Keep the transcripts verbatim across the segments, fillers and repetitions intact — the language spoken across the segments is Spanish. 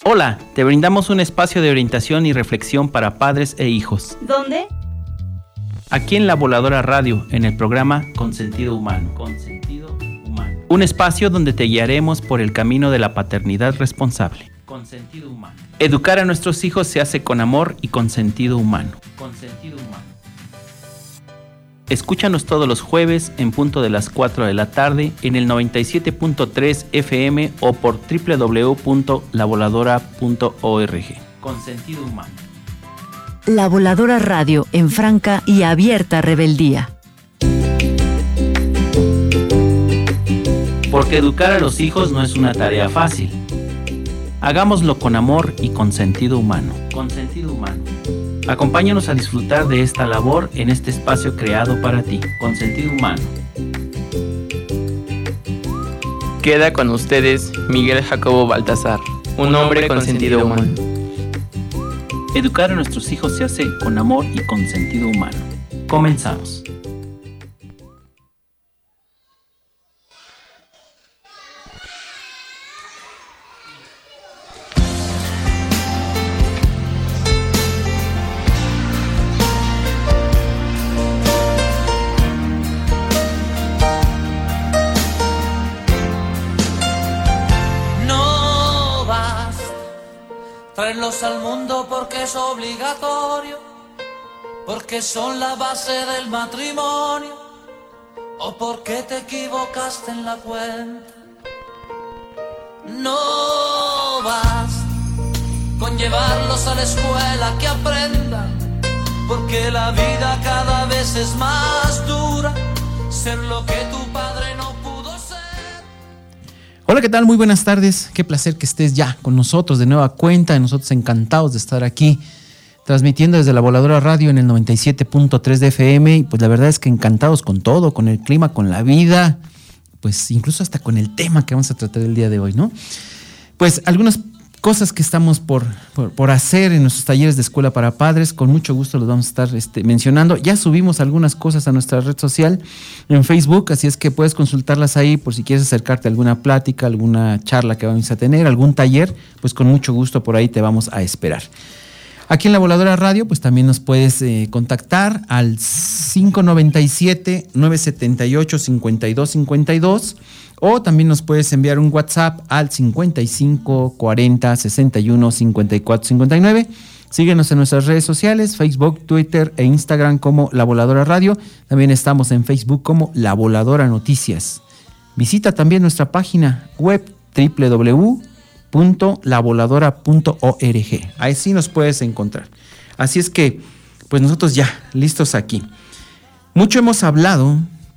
Hola, te brindamos un espacio de orientación y reflexión para padres e hijos. ¿Dónde? Aquí en La Voladora Radio, en el programa Consentido Humano. Consentido Humano. Un espacio donde te guiaremos por el camino de la paternidad responsable. Consentido Humano. Educar a nuestros hijos se hace con amor y con sentido humano. Consentido Humano. Escúchanos todos los jueves en punto de las cuatro de la tarde en el noventa y siete punto tres F M o por doble u doble u doble u punto la voladora punto org. Con sentido humano. La Voladora Radio en franca y abierta rebeldía. Porque educar a los hijos no es una tarea fácil. Hagámoslo con amor y con sentido humano. Con sentido humano. Acompáñanos a disfrutar de esta labor en este espacio creado para ti, con sentido humano. Queda con ustedes Miguel Jacobo Baltasar, un hombre con sentido humano. Educar a nuestros hijos se hace con amor y con sentido humano. Comenzamos. Traerlos al mundo porque es obligatorio, porque son la base del matrimonio, o porque te equivocaste en la cuenta. No basta con llevarlos a la escuela que aprendan, porque la vida cada vez es más dura, ser lo que tu padre no pudo ser. Hola, ¿qué tal? Muy buenas tardes. Qué placer que estés ya con nosotros de nueva cuenta. Nosotros encantados de estar aquí transmitiendo desde La Voladora Radio en el noventa y siete punto tres de F M. Y pues la verdad es que encantados con todo, con el clima, con la vida, pues incluso hasta con el tema que vamos a tratar el día de hoy, ¿no? Pues algunas cosas que estamos por, por, por hacer en nuestros talleres de escuela para padres, con mucho gusto los vamos a estar este, mencionando. Ya subimos algunas cosas a nuestra red social en Facebook, así es que puedes consultarlas ahí por si quieres acercarte a alguna plática, alguna charla que vamos a tener, algún taller, pues con mucho gusto por ahí te vamos a esperar. Aquí en La Voladora Radio, pues también nos puedes eh, contactar al cinco nueve siete, nueve siete ocho, cinco dos cinco dos o también nos puedes enviar un WhatsApp al cincuenta y cinco cuarenta sesenta y uno cincuenta y cuatro cincuenta y nueve. Síguenos en nuestras redes sociales, Facebook, Twitter e Instagram como La Voladora Radio. También estamos en Facebook como La Voladora Noticias. Visita también nuestra página web doble u doble u doble u punto la voladora punto org. Ahí sí nos puedes encontrar. Así es que, pues nosotros ya, listos aquí. Mucho hemos hablado,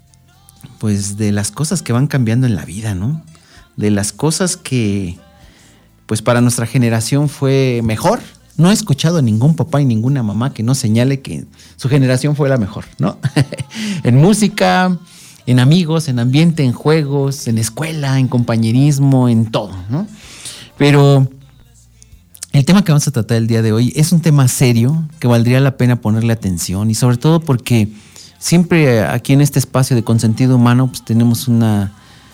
pues, de las cosas que van cambiando en la vida, ¿no? De las cosas que, pues, para nuestra generación fue mejor. No he escuchado a ningún papá y ninguna mamá que no señale que su generación fue la mejor, ¿no? En música, en amigos, en ambiente, en juegos, en escuela, en compañerismo, en todo, ¿no? Pero el tema que vamos a tratar el día de hoy es un tema serio que valdría la pena ponerle atención, y sobre todo porque siempre aquí en este espacio de Consentido Humano pues tenemos una,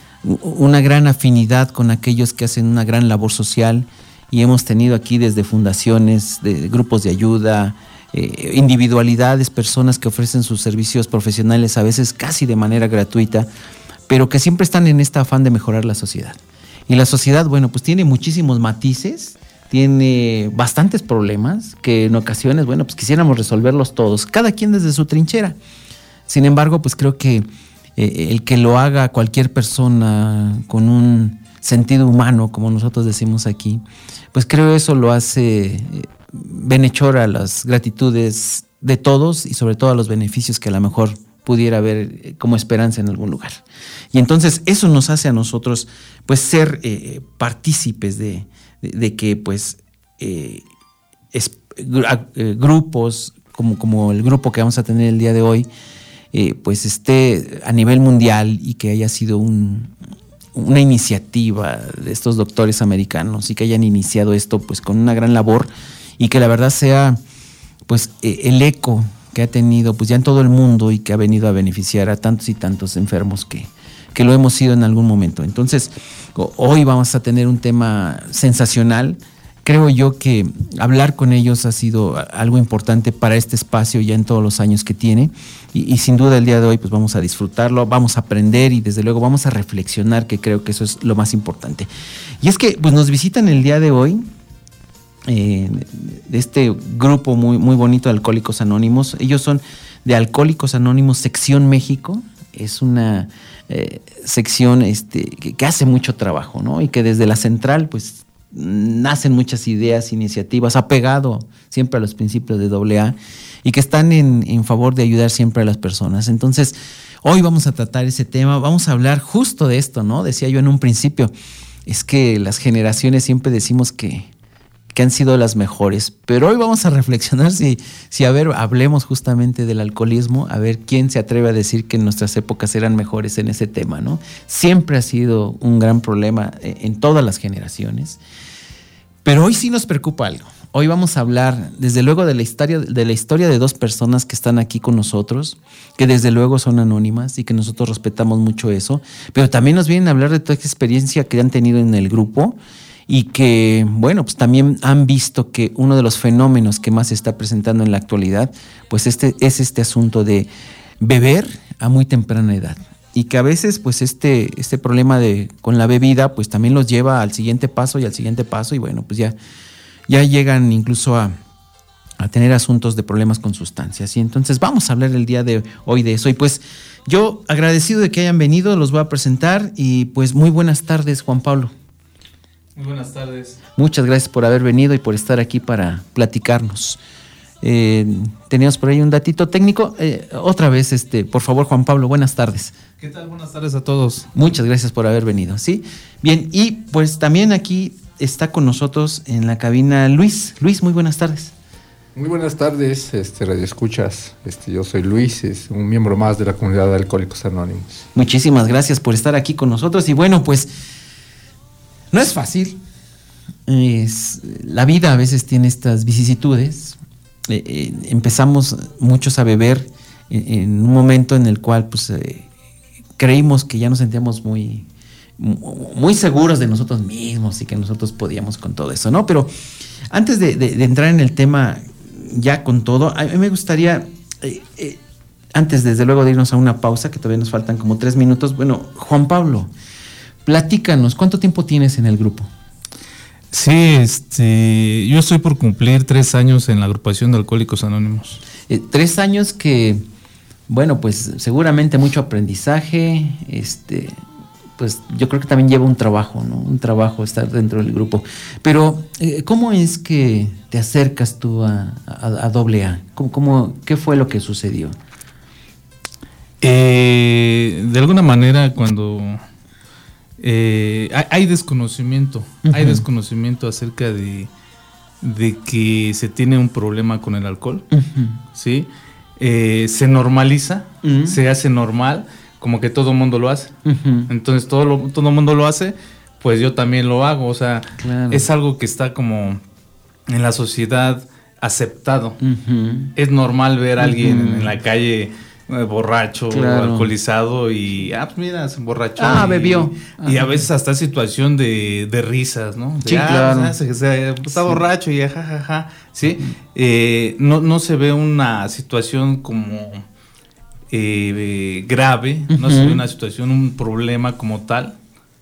una gran afinidad con aquellos que hacen una gran labor social, y hemos tenido aquí desde fundaciones, de grupos de ayuda, eh, individualidades, personas que ofrecen sus servicios profesionales a veces casi de manera gratuita, pero que siempre están en este afán de mejorar la sociedad. Y la sociedad, bueno, pues tiene muchísimos matices, tiene bastantes problemas que en ocasiones, bueno, pues quisiéramos resolverlos todos, cada quien desde su trinchera. Sin embargo, pues creo que eh, el que lo haga cualquier persona con un sentido humano, como nosotros decimos aquí, pues creo eso lo hace eh, benhechor a las gratitudes de todos y sobre todo a los beneficios que a lo mejor pudiera haber como esperanza en algún lugar. Y entonces eso nos hace a nosotros pues ser eh, partícipes de, de, de que pues eh, es, eh, grupos como, como el grupo que vamos a tener el día de hoy eh, pues esté a nivel mundial, y que haya sido un, una iniciativa de estos doctores americanos y que hayan iniciado esto pues con una gran labor, y que la verdad sea pues eh, el eco que ha tenido pues ya en todo el mundo y que ha venido a beneficiar a tantos y tantos enfermos que, que lo hemos sido en algún momento. Entonces, hoy vamos a tener un tema sensacional creo yo que hablar con ellos ha sido algo importante para este espacio ya en todos los años que tiene y, y sin duda el día de hoy pues vamos a disfrutarlo, vamos a aprender y desde luego vamos a reflexionar, que creo que eso es lo más importante. Y es que pues nos visitan el día de hoy eh, de este grupo muy, muy bonito de Alcohólicos Anónimos. Ellos son de Alcohólicos Anónimos Sección México. Es una eh, sección este, que, que hace mucho trabajo, ¿no? Y que desde la central pues nacen muchas ideas, iniciativas, apegado siempre a los principios de doble A y que están en, en favor de ayudar siempre a las personas. Entonces, hoy vamos a tratar ese tema, vamos a hablar justo de esto, ¿no? Decía yo en un principio, es que las generaciones siempre decimos que, que han sido las mejores, pero hoy vamos a reflexionar si, si, a ver, hablemos justamente del alcoholismo, a ver quién se atreve a decir que en nuestras épocas eran mejores en ese tema, ¿no? Siempre ha sido un gran problema en todas las generaciones, pero hoy sí nos preocupa algo. Hoy vamos a hablar, desde luego, de la historia, de la historia de dos personas que están aquí con nosotros, que desde luego son anónimas y que nosotros respetamos mucho eso, pero también nos vienen a hablar de toda esa experiencia que han tenido en el grupo y que, bueno, pues también han visto que uno de los fenómenos que más se está presentando en la actualidad, pues este es este asunto de beber a muy temprana edad. Y que a veces, pues, este, este problema de con la bebida, pues también los lleva al siguiente paso y al siguiente paso, y bueno, pues ya, ya llegan incluso a, a tener asuntos de problemas con sustancias. Y entonces vamos a hablar el día de hoy de eso. Y pues yo, agradecido de que hayan venido, los voy a presentar. Y pues muy buenas tardes, Juan Pablo. Muy buenas tardes. Muchas gracias por haber venido y por estar aquí para platicarnos. Eh, teníamos por ahí un datito técnico. Eh, otra vez, este, por favor, Juan Pablo, buenas tardes. ¿Qué tal? Buenas tardes a todos. Muchas gracias por haber venido, ¿sí? Bien, y pues también aquí está con nosotros en la cabina Luis. Luis, muy buenas tardes. Muy buenas tardes, este, Radio Escuchas. Este, yo soy Luis, es un miembro más de la comunidad de Alcohólicos Anónimos. Muchísimas gracias por estar aquí con nosotros. Y bueno, pues no es fácil. Es, la vida a veces tiene estas vicisitudes. Eh, eh, empezamos muchos a beber en, en un momento en el cual pues eh, creímos que ya nos sentíamos muy, muy seguros de nosotros mismos y que nosotros podíamos con todo eso, ¿no? Pero antes de, de, de entrar en el tema ya con todo, a mí me gustaría, eh, eh, antes desde luego de irnos a una pausa, que todavía nos faltan como tres minutos, bueno, Juan Pablo, platícanos, ¿cuánto tiempo tienes en el grupo? Sí, este, yo estoy por cumplir tres años en la agrupación de Alcohólicos Anónimos. Eh, tres años que, bueno, pues seguramente mucho aprendizaje, este, pues yo creo que también lleva un trabajo, ¿no? Un trabajo estar dentro del grupo. Pero, eh, ¿cómo es que te acercas tú a, a, a doble A? ¿Cómo, cómo, ¿Qué fue lo que sucedió? Eh, de alguna manera, cuando eh, hay, hay desconocimiento, uh-huh. hay desconocimiento acerca de, de que se tiene un problema con el alcohol, uh-huh. ¿sí? Eh, se normaliza, uh-huh. se hace normal, como que todo el mundo lo hace. Uh-huh. Entonces todo lo, todo el mundo lo hace, pues yo también lo hago. O sea, claro. Es algo que está como en la sociedad aceptado. Uh-huh. Es normal ver a alguien uh-huh. en la calle eh, borracho, claro. alcoholizado y, ah, pues mira, se emborrachó. Ah, y, bebió. Y a veces hasta situación de, de risas, ¿no? De, sí, ah, claro. Pues, se, se, está sí. borracho y jajaja, ja, ja, ¿sí? Uh-huh. Eh, no, no se ve una situación como eh, grave, uh-huh. no se ve una situación, un problema como tal.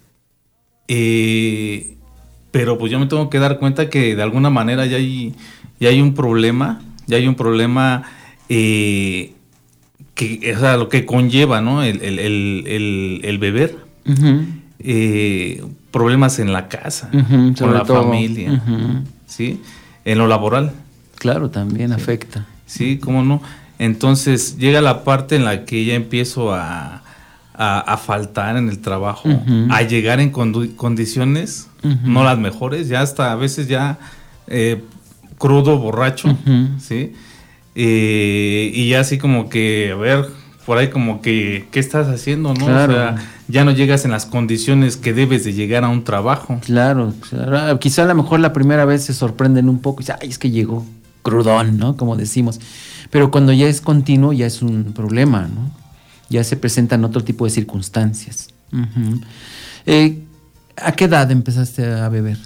Eh, pero pues yo me tengo que dar cuenta que de alguna manera ya hay, ya hay un problema, ya hay un problema eh, que, o sea, lo que conlleva, ¿no? El, el, el, el, el beber, uh-huh. eh, problemas en la casa, uh-huh, con la todo. familia, uh-huh. ¿sí? En lo laboral. Claro, también sí. afecta. Sí, cómo no. Entonces llega la parte en la que ya empiezo a, a, a faltar en el trabajo, uh-huh. a llegar en condu- condiciones uh-huh. no las mejores, ya hasta a veces ya eh, crudo, borracho, uh-huh. ¿sí? Eh, y ya así como que, a ver, por ahí como que, ¿qué estás haciendo, no? Claro. O sea, ya no llegas en las condiciones que debes de llegar a un trabajo. Claro, claro. Quizá a lo mejor la primera vez se sorprenden un poco y dicen, ay, es que llegó crudón, ¿no? Como decimos. Pero cuando ya es continuo, ya es un problema, ¿no? Ya se presentan otro tipo de circunstancias. Uh-huh. Eh, ¿A qué edad empezaste a beber?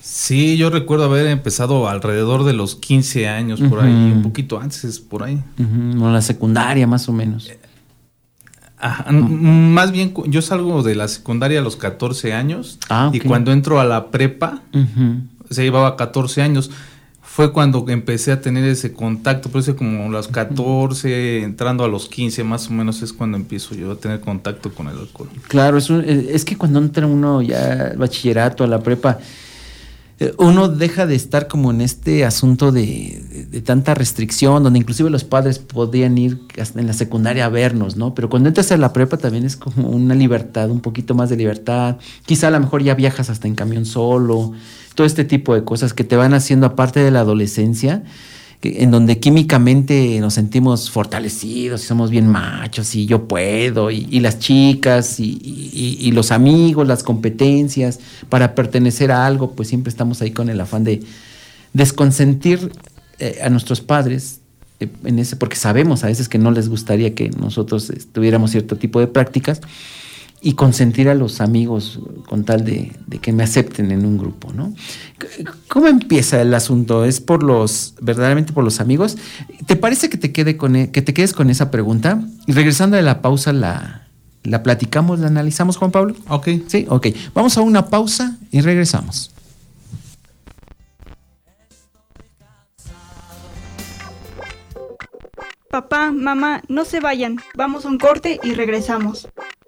Sí, yo recuerdo haber empezado alrededor de los quince años, por uh-huh. ahí, un poquito antes, por ahí. Uh-huh. O la secundaria, más o menos. Ajá, uh-huh. Más bien, yo salgo de la secundaria a los catorce años. Ah, okay. Y cuando entro a la prepa, uh-huh. se llevaba catorce años. Fue cuando empecé a tener ese contacto, por eso como a los catorce, entrando a los quince más o menos es cuando empiezo yo a tener contacto con el alcohol. Claro, es, un, es que cuando entra uno ya al bachillerato, a la prepa, uno deja de estar como en este asunto de, de, de tanta restricción, donde inclusive los padres podían ir hasta en la secundaria a vernos, ¿no? Pero cuando entras a la prepa también es como una libertad, un poquito más de libertad. Quizá a lo mejor ya viajas hasta en camión solo, todo este tipo de cosas que te van haciendo aparte de la adolescencia, que, en donde químicamente nos sentimos fortalecidos y somos bien machos y yo puedo, y, y las chicas y, y, y los amigos, las competencias, para pertenecer a algo, pues siempre estamos ahí con el afán de desconsentir eh, a nuestros padres eh, en ese, porque sabemos a veces que no les gustaría que nosotros eh, tuviéramos cierto tipo de prácticas, y consentir a los amigos con tal de, de que me acepten en un grupo, ¿no? ¿Cómo empieza el asunto? ¿Es por los, verdaderamente por los amigos? ¿Te parece que te quede con, que te quedes con esa pregunta? Y regresando de la pausa, la, la platicamos, la analizamos, Juan Pablo. Ok. Sí, ok. Vamos a una pausa y regresamos. Papá, mamá, no se vayan. Vamos a un corte y regresamos.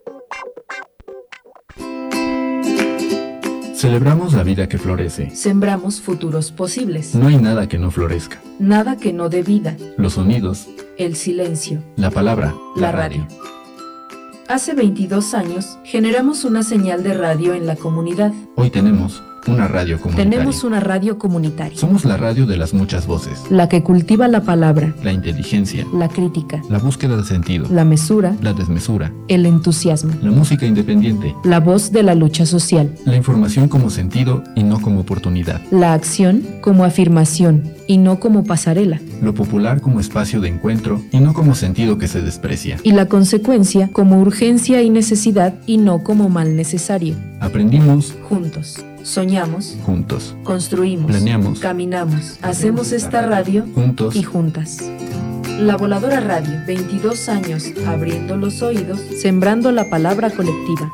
Celebramos la vida que florece. Sembramos futuros posibles. No hay nada que no florezca. Nada que no dé vida. Los sonidos. El silencio. La palabra. La, la radio. radio. Hace veintidós años generamos una señal de radio en la comunidad. Hoy tenemos una radio comunitaria. Tenemos una radio comunitaria. Somos la radio de las muchas voces. La que cultiva la palabra. La inteligencia. La crítica. La búsqueda de sentido. La mesura. La desmesura. El entusiasmo. La música independiente. La voz de la lucha social. La información como sentido y no como oportunidad. La acción como afirmación y no como pasarela. Lo popular como espacio de encuentro y no como sentido que se desprecia. Y la consecuencia como urgencia y necesidad y no como mal necesario. Aprendimos juntos. Soñamos juntos, construimos, planeamos, caminamos, hacemos esta radio juntos y juntas. La Voladora Radio, veintidós años abriendo los oídos, sembrando la palabra colectiva.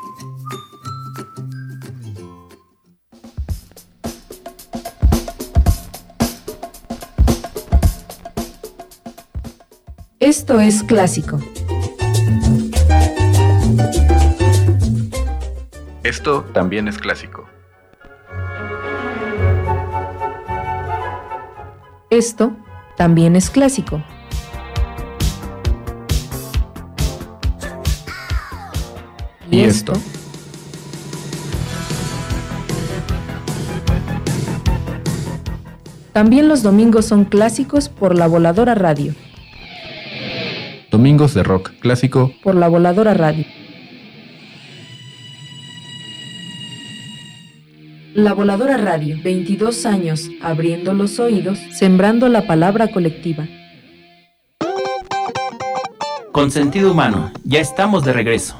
Esto es clásico. Esto también es clásico. Esto también es clásico. ¿Y, ¿Y esto? esto? También los domingos son clásicos por La Voladora Radio. Domingos de rock clásico por La Voladora Radio. La Voladora Radio, veintidós años abriendo los oídos, sembrando la palabra colectiva. Con sentido humano, ya estamos de regreso.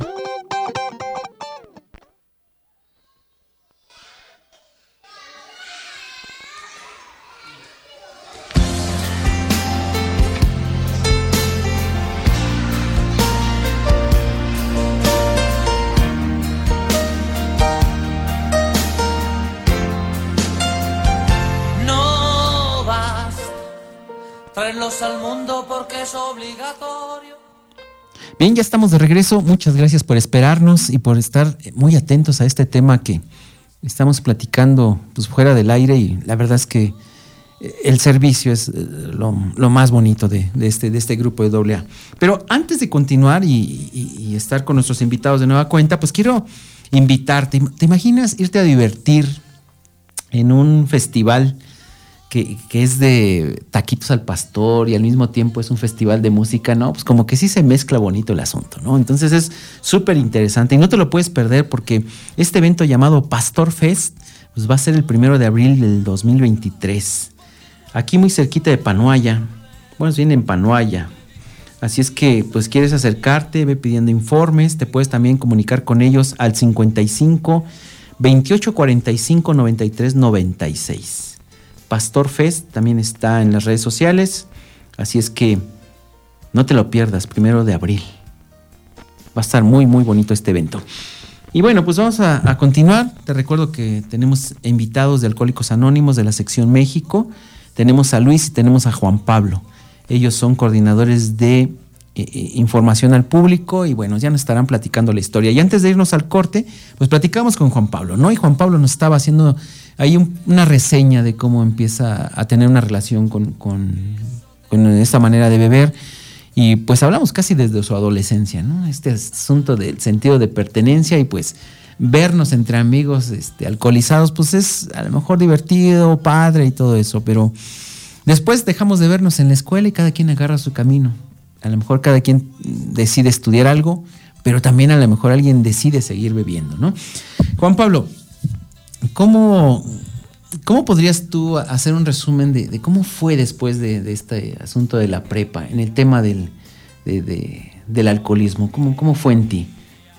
Traerlos al mundo porque es obligatorio. Bien, ya estamos de regreso. Muchas gracias por esperarnos y por estar muy atentos a este tema que estamos platicando pues, fuera del aire, y la verdad es que el servicio es lo, lo más bonito de, de, este, de este grupo de doble A. Pero antes de continuar y, y, y estar con nuestros invitados de nueva cuenta, pues quiero invitarte. ¿Te imaginas irte a divertir en un festival Que, que es de taquitos al pastor y al mismo tiempo es un festival de música? No, pues como que sí se mezcla bonito el asunto, ¿no? Entonces es súper interesante y no te lo puedes perder, porque este evento llamado Pastor Fest pues va a ser el primero de abril del dos mil veintitrés, aquí muy cerquita de Panoaya. Bueno, viene en Panoaya. Así es que, pues, quieres acercarte, ve pidiendo informes. Te puedes también comunicar con ellos al cincuenta y cinco, veintiocho cuarenta y cinco, noventa y tres, noventa y seis. Pastor Fest también está en las redes sociales, así es que no te lo pierdas, primero de abril. Va a estar muy, muy bonito este evento. Y bueno, pues vamos a, a continuar. Te recuerdo que tenemos invitados de Alcohólicos Anónimos de la sección México. Tenemos a Luis y tenemos a Juan Pablo. Ellos son coordinadores de eh, información al público y bueno, ya nos estarán platicando la historia. Y antes de irnos al corte, pues platicamos con Juan Pablo, ¿no? Y Juan Pablo nos estaba haciendo ahí un, una reseña de cómo empieza a tener una relación con, con, con esta manera de beber. Y pues hablamos casi desde su adolescencia, ¿no? Este asunto del sentido de pertenencia y pues vernos entre amigos este, alcoholizados, pues es a lo mejor divertido, padre y todo eso, pero después dejamos de vernos en la escuela y cada quien agarra su camino. A lo mejor cada quien decide estudiar algo, pero también a lo mejor alguien decide seguir bebiendo, ¿no? Juan Pablo, ¿cómo, cómo podrías tú hacer un resumen de, de cómo fue después de, de este asunto de la prepa, en el tema del, de, de, del alcoholismo? ¿Cómo, cómo fue en ti?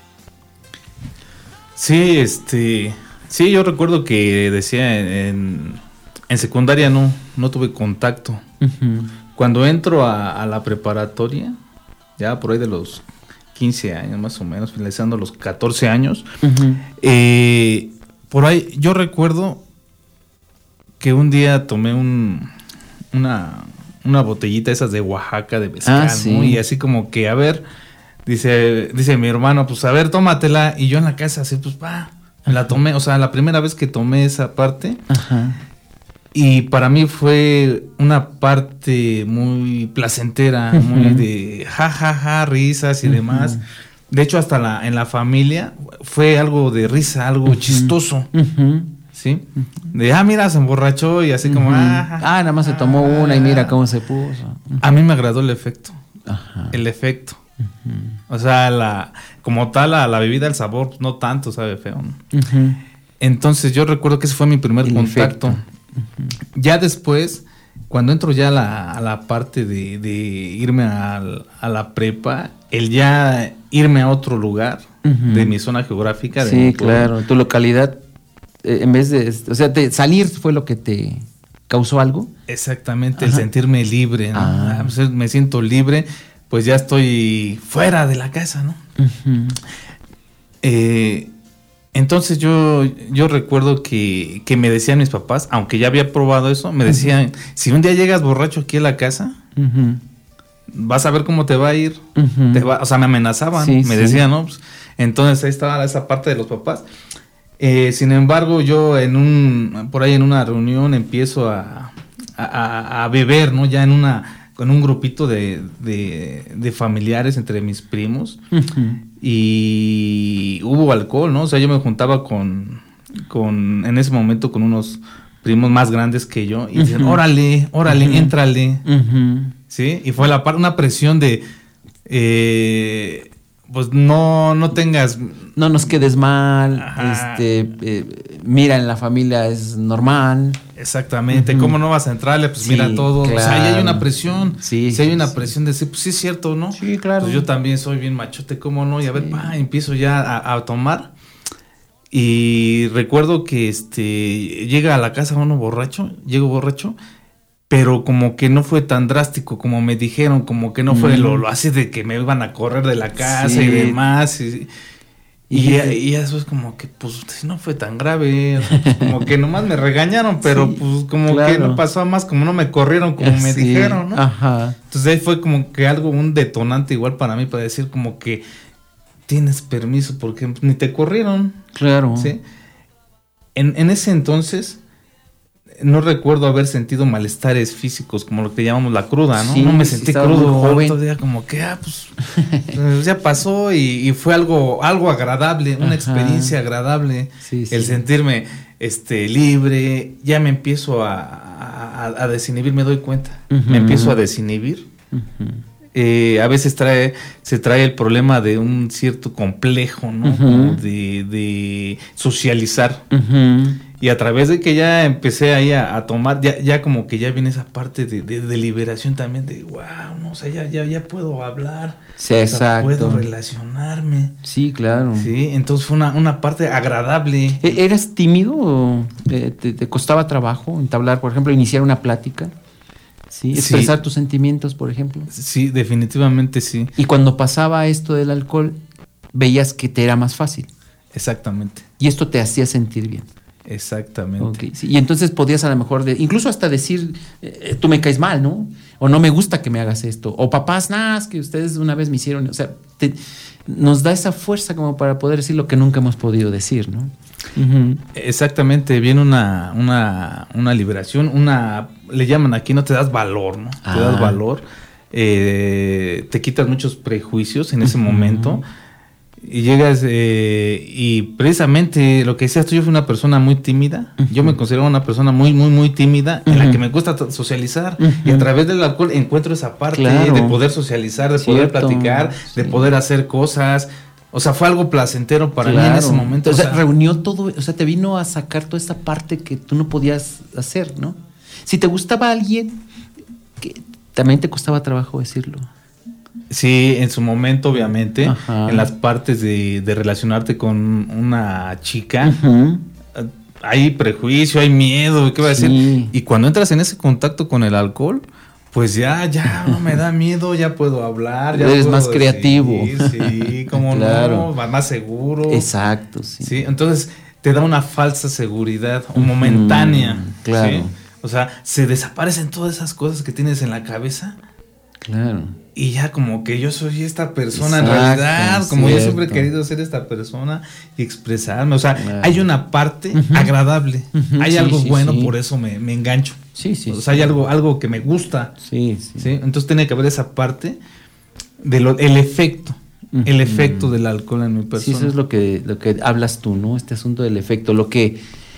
Sí, este, sí, yo recuerdo que decía en, en secundaria no, no tuve contacto. Uh-huh. Cuando entro a, a la preparatoria, ya por ahí de los quince años más o menos, finalizando los catorce años, uh-huh. eh, por ahí yo recuerdo que un día tomé un, una, una botellita esas de Oaxaca de mezcal, ah, sí. ¿no? Y así como que, a ver, dice, dice mi hermano, pues a ver, tómatela. Y yo en la casa así, pues va, me la tomé, o sea, la primera vez que tomé esa parte. Ajá. Y para mí fue una parte muy placentera, uh-huh. muy de ja, ja, ja, risas y uh-huh. demás. De hecho, hasta la, en la familia fue algo de risa, algo uh-huh. chistoso. Uh-huh. ¿Sí? Uh-huh. De, ah, mira, se emborrachó y así uh-huh. como, ah, ah, nada más se tomó ah, una y mira cómo se puso. Uh-huh. A mí me agradó el efecto. Ajá. El efecto. Uh-huh. O sea, la, como tal, la, la bebida, el sabor, no tanto sabe feo, ¿no? Uh-huh. Entonces, yo recuerdo que ese fue mi primer el contacto. Efecto. Uh-huh. Ya después, cuando entro ya a la, a la parte de, de irme a, a la prepa, el ya irme a otro lugar uh-huh. de mi zona geográfica. De sí, claro, tu localidad, eh, en vez de, o sea, te, salir fue lo que te causó algo. Exactamente, ajá. El sentirme libre, ¿no? Ah. Pues me siento libre, pues ya estoy fuera de la casa, ¿no? Uh-huh. Eh... Entonces yo, yo recuerdo que, que me decían mis papás, aunque ya había probado eso, me decían, uh-huh. si un día llegas borracho aquí a la casa, uh-huh. vas a ver cómo te va a ir. Uh-huh. Te va, o sea, me amenazaban, sí, me sí. decían, ¿no? Pues, entonces ahí estaba esa parte de los papás. Eh, sin embargo, yo en un, por ahí en una reunión empiezo a, a, a beber, ¿no? Ya en una... con un grupito de, de, de familiares entre mis primos uh-huh. y hubo alcohol, ¿no? O sea, yo me juntaba con, con en ese momento con unos primos más grandes que yo y uh-huh. decían, órale, órale, uh-huh. éntrale, uh-huh. ¿sí? Y fue la una presión de, eh, pues no, no tengas... No nos quedes mal, ajá. este, eh, mira, en la familia es normal. Exactamente, uh-huh. ¿cómo no vas a entrarle? Pues sí, mira todo, claro. O sea, ahí hay una presión, sí, si hay sí, una sí. presión de decir, pues sí es cierto, ¿no? Sí, claro. Pues yo también soy bien machote, ¿cómo no? Y a sí. ver, pa, empiezo ya a, a tomar. Y recuerdo que este llega a la casa uno borracho, llego borracho, pero como que no fue tan drástico como me dijeron, como que no fue mm. lo, lo así de que me iban a correr de la casa sí. y demás. Y, y, y eso es como que, pues, no fue tan grave. O sea, pues, como que nomás me regañaron, pero sí, pues como claro. que no pasó a más, como no me corrieron como me sí. dijeron, ¿no? Ajá. Entonces ahí fue como que algo, un detonante igual para mí, para decir como que tienes permiso porque ni te corrieron. Claro. ¿Sí? En, en ese entonces... no recuerdo haber sentido malestares físicos como lo que llamamos la cruda, ¿no? Sí, no me sentí sí, crudo, joven. Día como que, ah, pues, pues ya pasó y, y fue algo, algo agradable, una Ajá. experiencia agradable. Sí, sí. El sentirme este, libre, ya me empiezo a, a, a desinhibir, me doy cuenta. Uh-huh. Me empiezo a desinhibir. Uh-huh. Eh, a veces trae, se trae el problema de un cierto complejo, ¿no? Uh-huh. de, de socializar. Uh-huh. Y a través de que ya empecé ahí a, a tomar, ya, ya como que ya viene esa parte de, de, de liberación también, de wow, no, o sea, ya, ya, ya puedo hablar, Sí, o sea, exacto. puedo relacionarme. Sí, claro. Sí, entonces fue una, una parte agradable. ¿E- ¿Eras tímido o te, te- te costaba trabajo entablar, por ejemplo, iniciar una plática? Sí, expresar Sí. tus sentimientos, por ejemplo. Sí, definitivamente sí. Y cuando pasaba esto del alcohol, veías que te era más fácil. Exactamente. Y esto te hacía sentir bien. Exactamente. Ok, sí. Y entonces podías a lo mejor, de- incluso hasta decir, eh, tú me caes mal, ¿no? O no me gusta que me hagas esto. O papás, nada, es que ustedes una vez me hicieron. O sea, te- nos da esa fuerza como para poder decir lo que nunca hemos podido decir, ¿no? Ujú. Exactamente, viene una, una, una liberación, una, le llaman aquí, no te das valor, ¿no? Ah. Te das valor, eh, te quitas muchos prejuicios en ese Ujú. momento y llegas eh, y precisamente lo que decías tú, yo fui una persona muy tímida, Ujú. yo me considero una persona muy, muy, muy tímida, en la Ujú. que me gusta t- socializar Ujú. y a través del alcohol encuentro esa parte Claro. de poder socializar, de poder Cierto, platicar, de sí. poder hacer cosas. O sea, fue algo placentero para mí en Claro. ese momento. O sea, o sea, reunió todo, o sea, te vino a sacar toda esa parte que tú no podías hacer, ¿no? Si te gustaba alguien, que también te costaba trabajo decirlo. Sí, en su momento, obviamente, Ajá. en las partes de, de relacionarte con una chica, Ujú. eh, hay prejuicio, hay miedo, ¿qué va a Sí. decir? Y cuando entras en ese contacto con el alcohol, pues ya, ya no me da miedo, ya puedo hablar, ya Eres puedo más creativo. Sí, como Claro. no, va más seguro. Exacto, sí. Sí, entonces te da una falsa seguridad o momentánea. claro. ¿sí? O sea, se desaparecen todas esas cosas que tienes en la cabeza. Claro. Y ya como que yo soy esta persona Exacto, en realidad, como yo siempre he cierto. querido ser esta persona y expresarme. O sea, Claro. hay una parte Ujú. agradable, Ujú, hay sí, algo sí, bueno, sí. por eso me, me engancho. Sí, sí. O sí. sea, hay algo, algo que me gusta. Sí, sí. ¿sí? Entonces tiene que haber esa parte del el efecto, el Ujú. efecto del alcohol en mi Sí, persona. eso es lo que, lo que hablas tú, ¿no? Este asunto del efecto, lo que,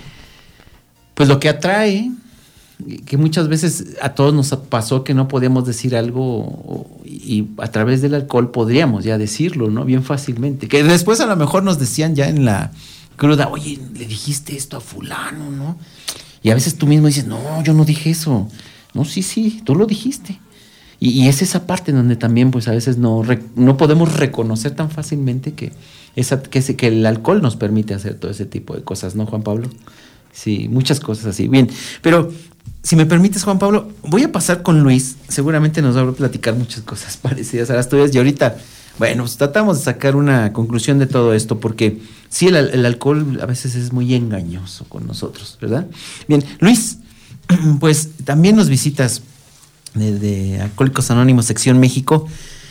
pues lo que atrae, que muchas veces a todos nos pasó que no podíamos decir algo o- y a través del alcohol podríamos ya decirlo, ¿no? Bien fácilmente. Que después a lo mejor nos decían ya en la cruda, oye, le dijiste esto a fulano, ¿no? Y a veces tú mismo dices, no, yo no dije eso. No, sí, sí, tú lo dijiste. Y, y es esa parte en donde también pues a veces no, re- no podemos reconocer tan fácilmente que, esa, que, ese- que el alcohol nos permite hacer todo ese tipo de cosas, ¿no, Juan Pablo? Sí, muchas cosas así. Bien, pero si me permites, Juan Pablo, voy a pasar con Luis. Seguramente nos va a platicar muchas cosas parecidas a las tuyas. Y ahorita, bueno, pues tratamos de sacar una conclusión de todo esto, porque sí, el, el alcohol a veces es muy engañoso con nosotros, ¿verdad? Bien, Luis, pues también nos visitas de, de Alcohólicos Anónimos, Sección México.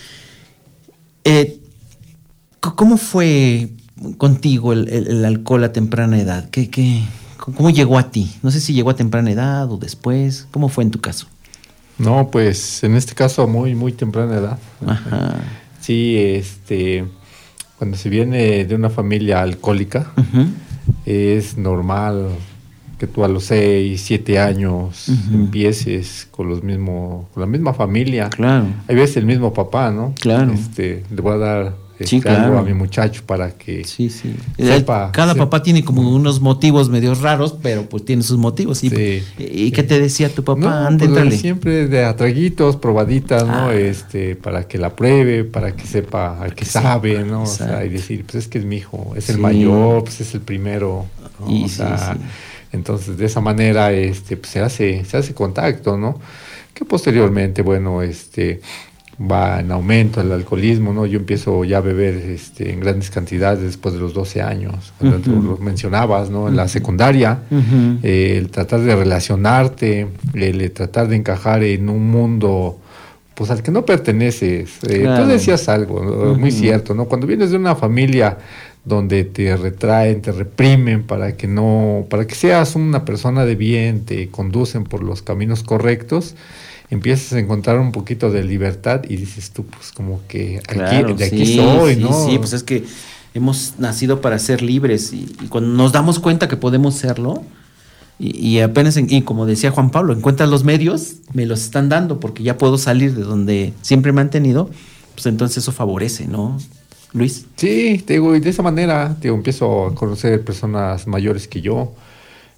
Eh, c- ¿Cómo fue contigo el, el- el alcohol a temprana edad? ¿Qué, qué, ¿Cómo llegó a ti? No sé si llegó a temprana edad o después. ¿Cómo fue en tu caso? No, pues en este caso muy, muy temprana edad. Ajá. Sí, este, cuando se viene de una familia alcohólica, Ujú. es normal que tú a los seis, siete años Ujú. empieces con los mismos, con la misma familia. Claro. Hay veces el mismo papá, ¿no? Claro. Este, le voy a dar este, Sí, algo claro. a mi muchacho para que Sí, sí. sepa. Cada se- papá tiene como unos motivos medios raros, pero pues tiene sus motivos. ¿Y, Sí. ¿y qué te decía tu papá? No, Ande, pues, entrale. siempre de a traguitos, probaditas, ¿no? Ah. Este, para que la pruebe, para que sepa al que que sabe, sepa, ¿no? O sea, exacto. y decir, pues es que es mi hijo, es Sí. el mayor, pues es el primero, ¿no? Y O sí, sea, sí. entonces de esa manera, este, pues se hace, se hace contacto, ¿no? Que posteriormente, bueno, este, va en aumento el alcoholismo, ¿no? Yo empiezo ya a beber, este, en grandes cantidades después de los doce años, cuando tú Ujú. lo mencionabas, ¿no? En la secundaria. Ujú. Eh, el tratar de relacionarte, el, eh, tratar de encajar en un mundo pues al que no perteneces. Eh, Claro. Tú decías algo, ¿no? Muy Ujú. cierto, ¿no? Cuando vienes de una familia donde te retraen, te reprimen para que no, para que seas una persona de bien, te conducen por los caminos correctos, empiezas a encontrar un poquito de libertad y dices tú, pues como que aquí, Claro, de aquí sí, soy, sí, ¿no? Sí, pues es que hemos nacido para ser libres y, y cuando nos damos cuenta que podemos serlo y, y apenas, en- y como decía Juan Pablo, encuentras los medios, me los están dando porque ya puedo salir de donde siempre me han tenido, pues entonces eso favorece, ¿no, Luis? Sí, te digo, y de esa manera te digo, empiezo a conocer personas mayores que yo,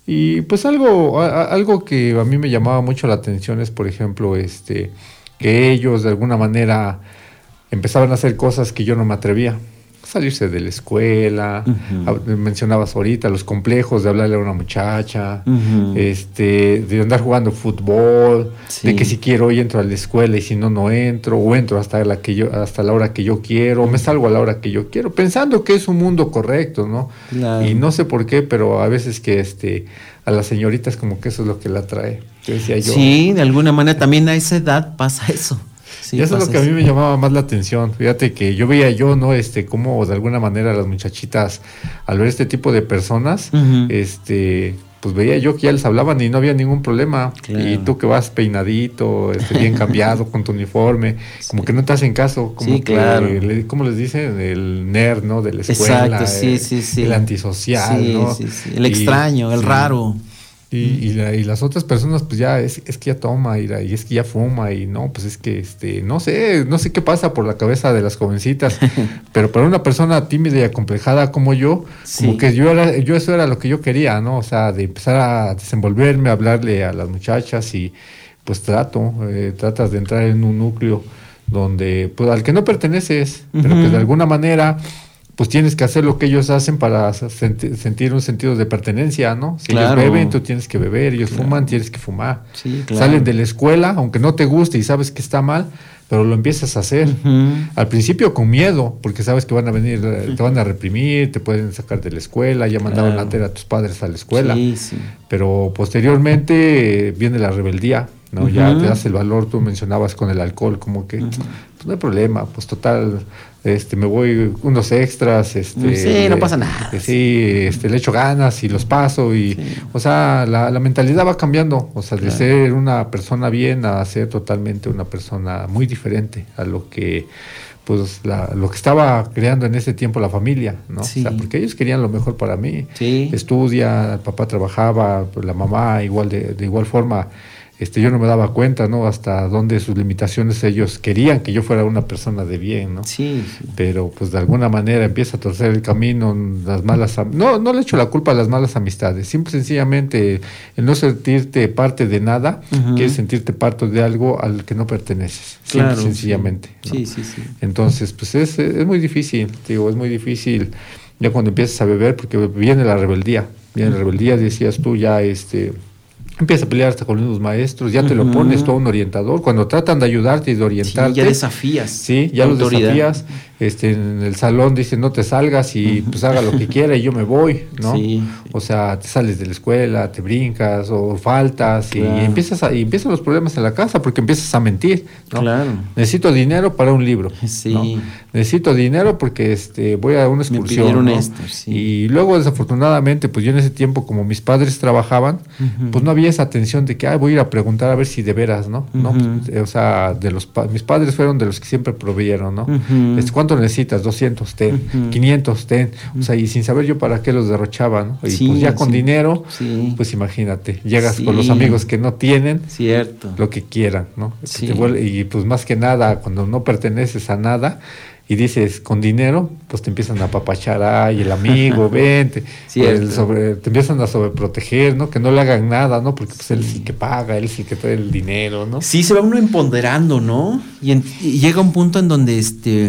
Y pues algo, a, algo que a mí me llamaba mucho la atención es, por ejemplo, este, que ellos de alguna manera empezaban a hacer cosas que yo no me atrevía. Salirse de la escuela, uh-huh. mencionabas ahorita los complejos de hablarle a una muchacha, uh-huh. este, de andar jugando fútbol, sí. de que si quiero hoy entro a la escuela y si no no entro, o entro hasta la que yo, hasta la hora que yo quiero, o me salgo a la hora que yo quiero, pensando que es un mundo correcto, ¿no? Claro. Y no sé por qué, pero a veces que este a las señoritas como que eso es lo que la atrae. Yo decía yo. Sí, de alguna manera también a esa edad pasa eso. Sí, y eso es lo que a mí me llamaba más la atención. Fíjate que yo veía yo, ¿no? Este, cómo de alguna manera las muchachitas, al ver este tipo de personas, uh-huh. este, pues veía yo que ya les hablaban y no había ningún problema. Claro. Y tú que vas peinadito, este, bien cambiado, con tu uniforme, sí. como que no te hacen caso. Como sí, que, claro. le, ¿cómo les dicen? El nerd, ¿no? De la escuela. Exacto, sí, el, sí, sí. El antisocial, sí, ¿no? Sí, sí. El y, extraño, el sí. raro. Y, y, la, y las otras personas, pues ya, es, es que ya toma, y, la, y es que ya fuma, y no, pues es que, este, no sé, no sé qué pasa por la cabeza de las jovencitas, pero para una persona tímida y acomplejada como yo, sí. como que yo era, yo eso era lo que yo quería, ¿no? O sea, de empezar a desenvolverme, a hablarle a las muchachas, y pues trato, eh, tratas de entrar en un núcleo donde, pues al que no perteneces, uh-huh. pero que de alguna manera pues tienes que hacer lo que ellos hacen para senti- sentir un sentido de pertenencia, ¿no? Si claro. ellos beben, tú tienes que beber, ellos claro. fuman, tienes que fumar. Sí, claro. Salen de la escuela, aunque no te guste y sabes que está mal, pero lo empiezas a hacer. Uh-huh. Al principio con miedo, porque sabes que van a venir, te van a reprimir, te pueden sacar de la escuela, ya mandaron claro. antes a tus padres a la escuela. Sí, sí. Pero posteriormente viene la rebeldía, ¿no? Uh-huh. Ya te das el valor, tú mencionabas con el alcohol, como que uh-huh. pues no hay problema, pues total, este me voy unos extras, este sí, eh, no pasa nada. Eh, sí, este le echo ganas y los paso y sí. o sea, la, la mentalidad va cambiando, o sea, de claro. ser una persona bien a ser totalmente una persona muy diferente a lo que pues la, lo que estaba creando en ese tiempo la familia, ¿no? Sí. O sea, porque ellos querían lo mejor para mí. Sí. Estudia, el papá trabajaba, pues la mamá igual de, de igual forma. Este, yo no me daba cuenta, ¿no? Hasta dónde sus limitaciones ellos querían que yo fuera una persona de bien, ¿no? Sí, sí. Pero pues de alguna manera empieza a torcer el camino, las malas, am- no, no le echo la culpa a las malas amistades, simple y sencillamente el no sentirte parte de nada, uh-huh. que es sentirte parte de algo al que no perteneces, simple claro, y sencillamente. Sí, ¿no? sí, sí, sí. Entonces, pues es, es muy difícil, digo, es muy difícil ya cuando empiezas a beber, porque viene la rebeldía, viene la rebeldía, decías tú ya, este... Empieza a pelear hasta con los maestros, ya te uh-huh. lo pones tú a un orientador, cuando tratan de ayudarte y de orientarte. Sí, ya desafías. Sí, ya los desafías. Este, en el salón dicen no te salgas y uh-huh. pues haga lo que quiera y yo me voy, ¿no? Sí. O sea, te sales de la escuela, te brincas o faltas claro. y empiezas a, y empiezan los problemas en la casa porque empiezas a mentir, ¿no? Claro. Necesito dinero para un libro, sí. ¿no? Necesito dinero porque este voy a una excursión, ¿no? esto, sí. Y luego desafortunadamente, pues yo en ese tiempo como mis padres trabajaban, uh-huh. pues no había esa atención de que ay, voy a ir a preguntar a ver si de veras, ¿no? Uh-huh. No, pues, o sea, de los pa- mis padres fueron de los que siempre proveyeron, ¿no? Uh-huh. Este, ¿cuánto necesitas? doscientos, ten, uh-huh. quinientos, ten, o sea, y sin saber yo para qué los derrochaba, ¿no? Y sí, pues ya con sí. dinero, sí. pues imagínate, llegas sí. con los amigos que no tienen, cierto, lo que quieran, ¿no? Sí. Que te vuelve, y pues más que nada, cuando no perteneces a nada, y dices con dinero, pues te empiezan a apapachar, ay, el amigo, vente, el sobre, te empiezan a sobreproteger, ¿no? Que no le hagan nada, ¿no? Porque pues sí. él es el que paga, él es el que trae el dinero, ¿no? Sí, se va uno empoderando, ¿no? Y, en, y llega un punto en donde, este,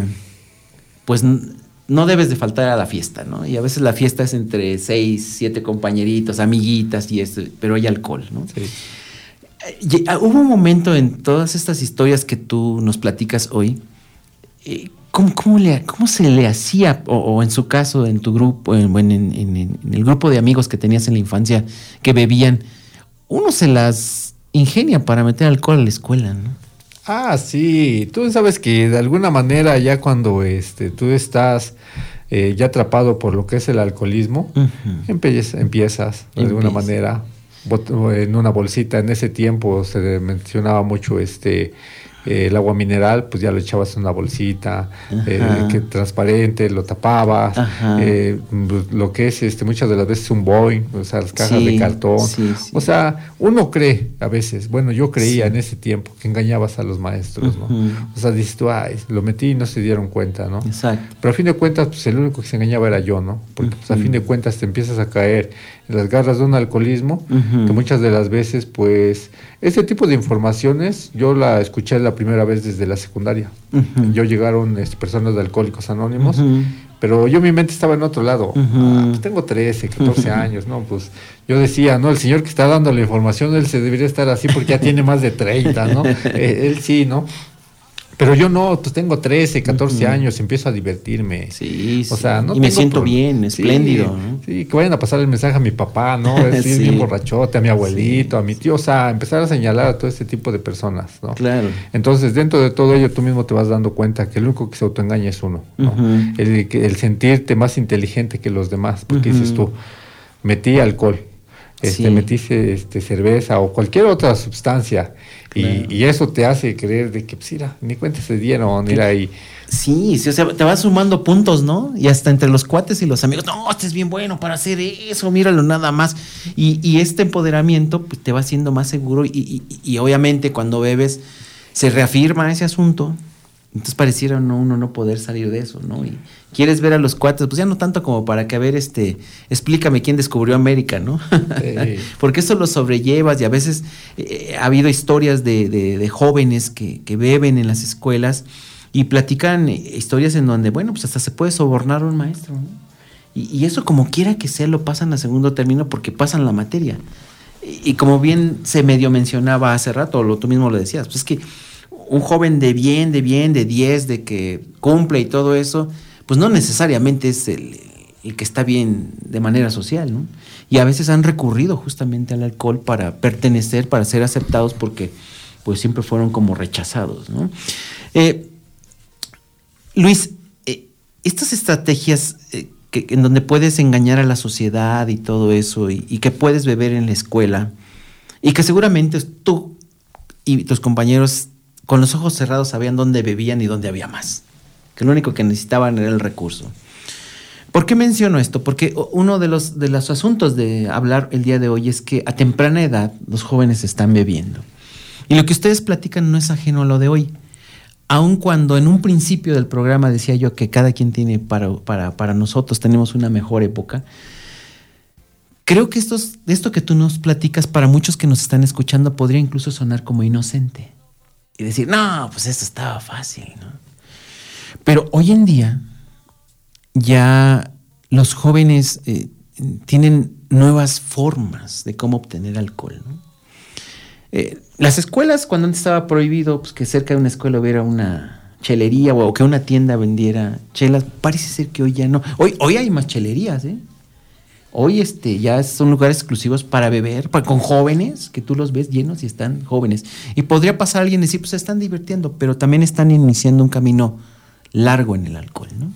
pues no debes de faltar a la fiesta, ¿no? Y a veces la fiesta es entre seis, siete compañeritos, amiguitas y esto, pero hay alcohol, ¿no? Sí. Y, uh, hubo un momento en todas estas historias que tú nos platicas hoy, eh, ¿Cómo, cómo, le, ¿Cómo se le hacía, o, o en su caso, en tu grupo, en, en, en, en el grupo de amigos que tenías en la infancia que bebían, uno se las ingenia para meter alcohol a la escuela, ¿no? Ah, sí, tú sabes que de alguna manera ya cuando este, tú estás eh, ya atrapado por lo que es el alcoholismo, uh-huh. empiezas, empiezas de Empieza. alguna manera en una bolsita. En ese tiempo se mencionaba mucho este... eh, el agua mineral, pues ya lo echabas en una bolsita, eh, que transparente, lo tapabas, eh, lo que es este muchas de las veces un Boeing, o sea, las cajas sí, de cartón, sí, sí. O sea, uno cree a veces, bueno, yo creía sí. en ese tiempo que engañabas a los maestros, uh-huh. ¿no? O sea, dices tú, ay, lo metí y no se dieron cuenta, ¿no? Exacto. Pero a fin de cuentas, pues el único que se engañaba era yo, ¿no? Porque uh-huh. pues, a fin de cuentas te empiezas a caer en las garras de un alcoholismo, uh-huh. que muchas de las veces, pues, este tipo de informaciones, yo la escuché la primera vez desde la secundaria. Uh-huh. Yo llegaron este, personas de Alcohólicos Anónimos, uh-huh. pero yo mi mente estaba en otro lado. Uh-huh. Ah, pues tengo trece, catorce uh-huh. años, ¿no? Pues yo decía, no, el señor que está dando la información, él se debería estar así porque ya tiene más de treinta, ¿no? eh, él sí, ¿no? Pero yo no, pues tengo trece, catorce uh-huh. años, empiezo a divertirme. Sí, sí. O sea, no y me siento pro... bien, espléndido. Sí, ¿no? Sí, que vayan a pasar el mensaje a mi papá, ¿no? Es sí. bien borrachote, a mi abuelito, sí. a mi tío. O sea, empezar a señalar a todo este tipo de personas, ¿no? Claro. Entonces, dentro de todo ello, tú mismo te vas dando cuenta que el único que se autoengaña es uno, ¿no? Uh-huh. El, el sentirte más inteligente que los demás. Porque uh-huh. dices tú, metí alcohol, este, sí. metí este, cerveza o cualquier otra sustancia. Claro. Y, y eso te hace creer de que, pues, mira, ni cuenta se dieron, mira, y... Sí, sí, o sea, te vas sumando puntos, ¿no? Y hasta entre los cuates y los amigos, no, este es bien bueno para hacer eso, míralo nada más. Y, y este empoderamiento, pues, te va haciendo más seguro y, y, y obviamente cuando bebes se reafirma ese asunto. Entonces pareciera no, uno no poder salir de eso, ¿no? Y quieres ver a los cuates, pues ya no tanto como para que, a ver, este, explícame quién descubrió América, ¿no? Sí. Porque eso lo sobrellevas y a veces eh, ha habido historias de, de, de jóvenes que, que beben en las escuelas y platican historias en donde, bueno, pues hasta se puede sobornar a un maestro, ¿no? Y, y eso como quiera que sea lo pasan a segundo término porque pasan la materia. Y, y como bien se medio mencionaba hace rato, o tú mismo lo decías, pues es que un joven de bien, de bien, de diez, de que cumple y todo eso, pues no necesariamente es el, el que está bien de manera social, ¿no? Y a veces han recurrido justamente al alcohol para pertenecer, para ser aceptados, porque pues siempre fueron como rechazados, ¿no? Eh, Luis, eh, estas estrategias eh, que, en donde puedes engañar a la sociedad y todo eso, y, y que puedes beber en la escuela, y que seguramente tú y tus compañeros con los ojos cerrados sabían dónde bebían y dónde había más, que lo único que necesitaban era el recurso. ¿Por qué menciono esto? Porque uno de los, de los asuntos de hablar el día de hoy es que a temprana edad los jóvenes están bebiendo. Y lo que ustedes platican no es ajeno a lo de hoy. Aun cuando en un principio del programa decía yo que cada quien tiene para, para, para nosotros tenemos una mejor época, creo que estos, esto que tú nos platicas para muchos que nos están escuchando podría incluso sonar como inocente. Y decir, no, pues esto estaba fácil, ¿no? Pero hoy en día ya los jóvenes eh, tienen nuevas formas de cómo obtener alcohol, ¿no? Eh, las escuelas, cuando antes estaba prohibido pues, que cerca de una escuela hubiera una chelería o que una tienda vendiera chelas, parece ser que hoy ya no. Hoy, hoy hay más chelerías, ¿eh? Hoy este, ya son lugares exclusivos para beber, para, con jóvenes, que tú los ves llenos y están jóvenes. Y podría pasar alguien y decir, pues se están divirtiendo, pero también están iniciando un camino largo en el alcohol, ¿no?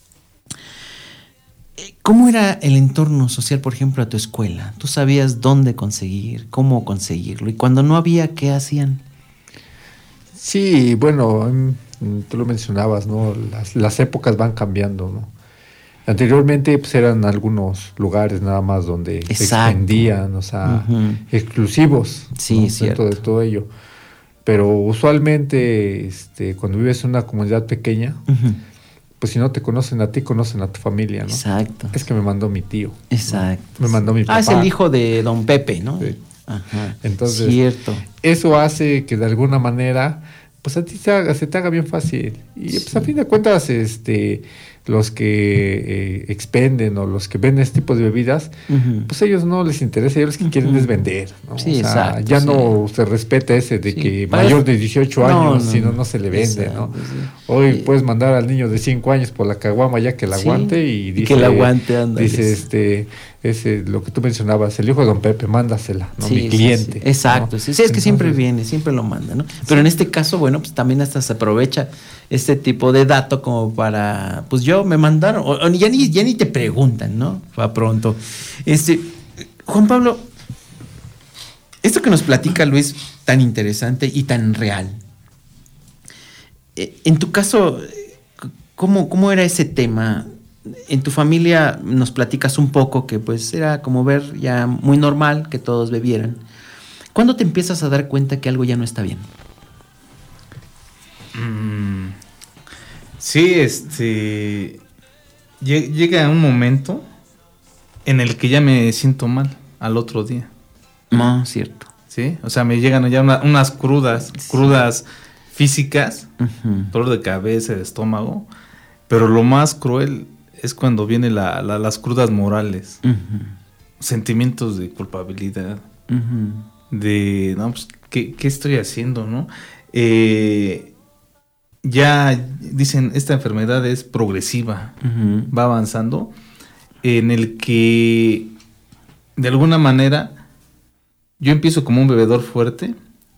¿Cómo era el entorno social, por ejemplo, a tu escuela? ¿Tú sabías dónde conseguir, cómo conseguirlo? Y cuando no había, ¿qué hacían? Sí, bueno, tú lo mencionabas, ¿no? Las, las épocas van cambiando, ¿no? Anteriormente pues eran algunos lugares nada más donde Exacto. se expendían, o sea, uh-huh. exclusivos, sí, ¿no? cierto. Dentro de todo ello. Pero usualmente este, cuando vives en una comunidad pequeña, uh-huh. pues si no te conocen a ti, conocen a tu familia, ¿no? Exacto. Es que me mandó mi tío. Exacto. ¿no? Me mandó mi papá. Ah, es el hijo de don Pepe, ¿no? Sí. Ajá. Entonces, cierto. Eso hace que de alguna manera, pues a ti se, haga, se te haga bien fácil. Y sí. pues a fin de cuentas, este... los que eh, expenden o los que venden este tipo de bebidas, uh-huh. pues a ellos no les interesa, ellos lo que quieren uh-huh. es vender, ¿no? Sí, o sea, exacto, ya sí. no se respeta ese de sí. que Para mayor de dieciocho años, no, no, si no, no se le vende, exacto, ¿no? Sí. Hoy sí. puedes mandar al niño de cinco años por la caguama ya que la sí. aguante y dice... Y que la aguante, anda. Dice, este, ese, lo que tú mencionabas, el hijo de don Pepe, mándasela, ¿no? Sí, Mi cliente. Sí, sí. Exacto, ¿no? sí, sí, es que Entonces, siempre viene, siempre lo manda, ¿no? Pero sí. en este caso, bueno, pues también hasta se aprovecha este tipo de dato como para, pues yo me mandaron, o, o ya, ni, ya ni te preguntan, ¿no? Va pronto. Este, Juan Pablo, esto que nos platica Luis, tan interesante y tan real, eh, en tu caso, ¿cómo, ¿cómo era ese tema? En tu familia nos platicas un poco que pues era como ver ya muy normal que todos bebieran. ¿Cuándo te empiezas a dar cuenta que algo ya no está bien? Mm, sí, este... Llega un momento en el que ya me siento mal al otro día. No, cierto. Sí, o sea, me llegan ya una, unas crudas, sí. crudas físicas, uh-huh. dolor de cabeza, de estómago, pero lo más cruel es cuando vienen la, la, las crudas morales, uh-huh. sentimientos de culpabilidad, uh-huh. de, no, pues, ¿qué, qué estoy haciendo, no? Eh, ya dicen, esta enfermedad es progresiva, uh-huh. va avanzando, en el que, de alguna manera, yo empiezo como un bebedor fuerte,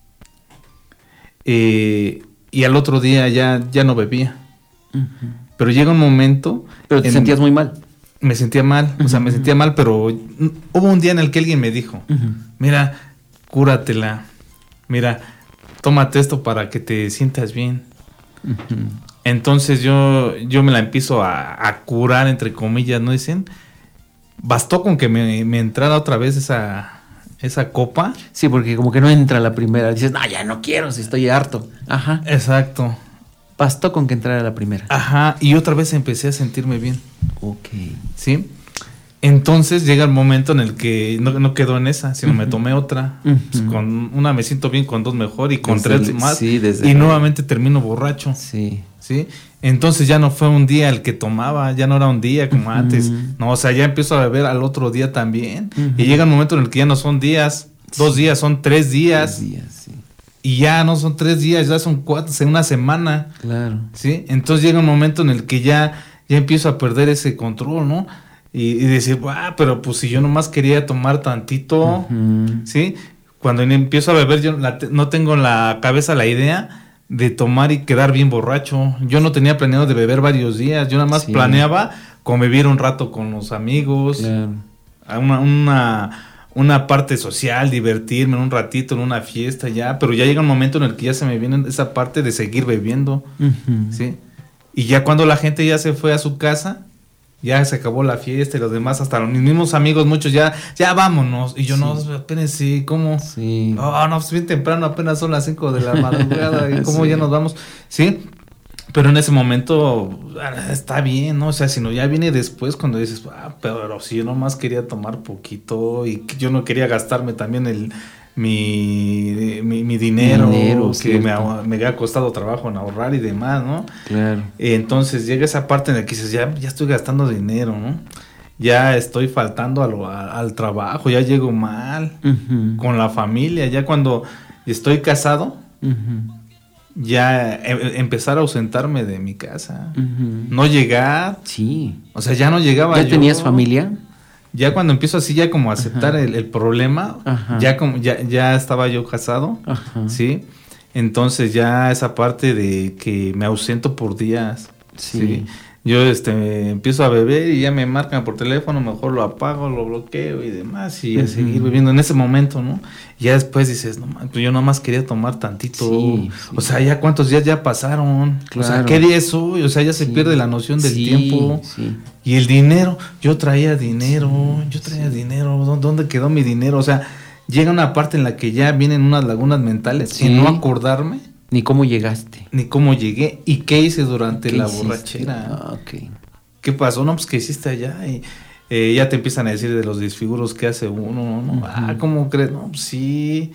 eh, y al otro día ya, ya no bebía. Uh-huh. Pero llega un momento... Pero te sentías muy mal. Me sentía mal, uh-huh. o sea, me sentía mal, pero hubo un día en el que alguien me dijo, uh-huh. mira, cúratela, mira, tómate esto para que te sientas bien. Uh-huh. Entonces yo, yo me la empiezo a, a curar, entre comillas, ¿no? Dicen, bastó con que me, me entrara otra vez esa, esa copa. Sí, porque como que no entra la primera, dices, no, ya no quiero, si estoy harto. Ajá. Exacto. Bastó con que entrara la primera. Ajá, y otra vez empecé a sentirme bien. Ok. ¿Sí? Entonces llega el momento en el que no, no quedó en esa, sino uh-huh. me tomé otra. Uh-huh. Pues con una me siento bien, con dos mejor y con desde tres el, más. Sí, desde y el... nuevamente termino borracho. Sí. ¿Sí? Entonces ya no fue un día el que tomaba, ya no era un día como uh-huh. antes. No, o sea, ya empiezo a beber al otro día también. Uh-huh. Y llega un momento en el que ya no son días, sí. dos días, son tres días. Tres días, sí. Y ya no son tres días, ya son cuatro, una semana. Claro. ¿Sí? Entonces llega un momento en el que ya, ya empiezo a perder ese control, ¿no? Y, y decir, ah, pero pues si yo nomás quería tomar tantito, uh-huh. ¿sí? Cuando empiezo a beber, yo la, no tengo en la cabeza la idea de tomar y quedar bien borracho. Yo no tenía planeado de beber varios días, yo nada más sí. planeaba convivir un rato con los amigos, claro. una, una, una parte social, divertirme un ratito en una fiesta ya, pero ya llega un momento en el que ya se me viene esa parte de seguir bebiendo, uh-huh. ¿sí? Y ya cuando la gente ya se fue a su casa, ya se acabó la fiesta y los demás, hasta los mismos amigos, muchos ya, ya vámonos. Y yo, sí. no, apenas sí, ¿cómo? Sí. Oh, no, pues bien temprano, apenas son las cinco de la madrugada, ¿y cómo sí. ya nos vamos? Sí, pero en ese momento está bien, ¿no? O sea, sino ya viene después cuando dices, ah, pero si yo nomás quería tomar poquito y yo no quería gastarme también el... Mi, mi, mi dinero, dinero que me, me ha costado trabajo en ahorrar y demás, ¿no? Claro. Entonces llega esa parte en la que dices, ya, ya estoy gastando dinero, ¿no? Ya estoy faltando a lo, a, al trabajo, ya llego mal, uh-huh. con la familia, ya cuando estoy casado, uh-huh. ya e- empezar a ausentarme de mi casa, uh-huh. no llegar. Sí. O sea, ya no llegaba ¿Ya yo. tenías familia? Ya cuando empiezo así ya como a aceptar el, el problema, Ajá. ya como ya, ya estaba yo casado, Ajá. ¿sí? Entonces ya esa parte de que me ausento por días, sí. ¿sí? Yo este empiezo a beber y ya me marcan por teléfono, mejor lo apago, lo bloqueo y demás, y uh-huh. a seguir bebiendo en ese momento, ¿no? Y ya después dices, no, pues yo nomás quería tomar tantito, sí, sí. O sea, ya cuántos días ya pasaron, claro. O sea, ¿qué día es hoy? O sea, ya se sí. pierde la noción del sí, tiempo, sí. Y el dinero, yo traía dinero, sí, yo traía sí. dinero, ¿dónde quedó mi dinero? O sea, llega una parte en la que ya vienen unas lagunas mentales, sí. sin no acordarme. Ni cómo llegaste. Ni cómo llegué y qué hice durante la hiciste? borrachera. Ah, okay. ¿Qué pasó? No, pues que hiciste allá y eh, ya te empiezan a decir de los desfiguros que hace uno, ¿no? Uh-huh. Ah, ¿cómo crees? No, pues sí.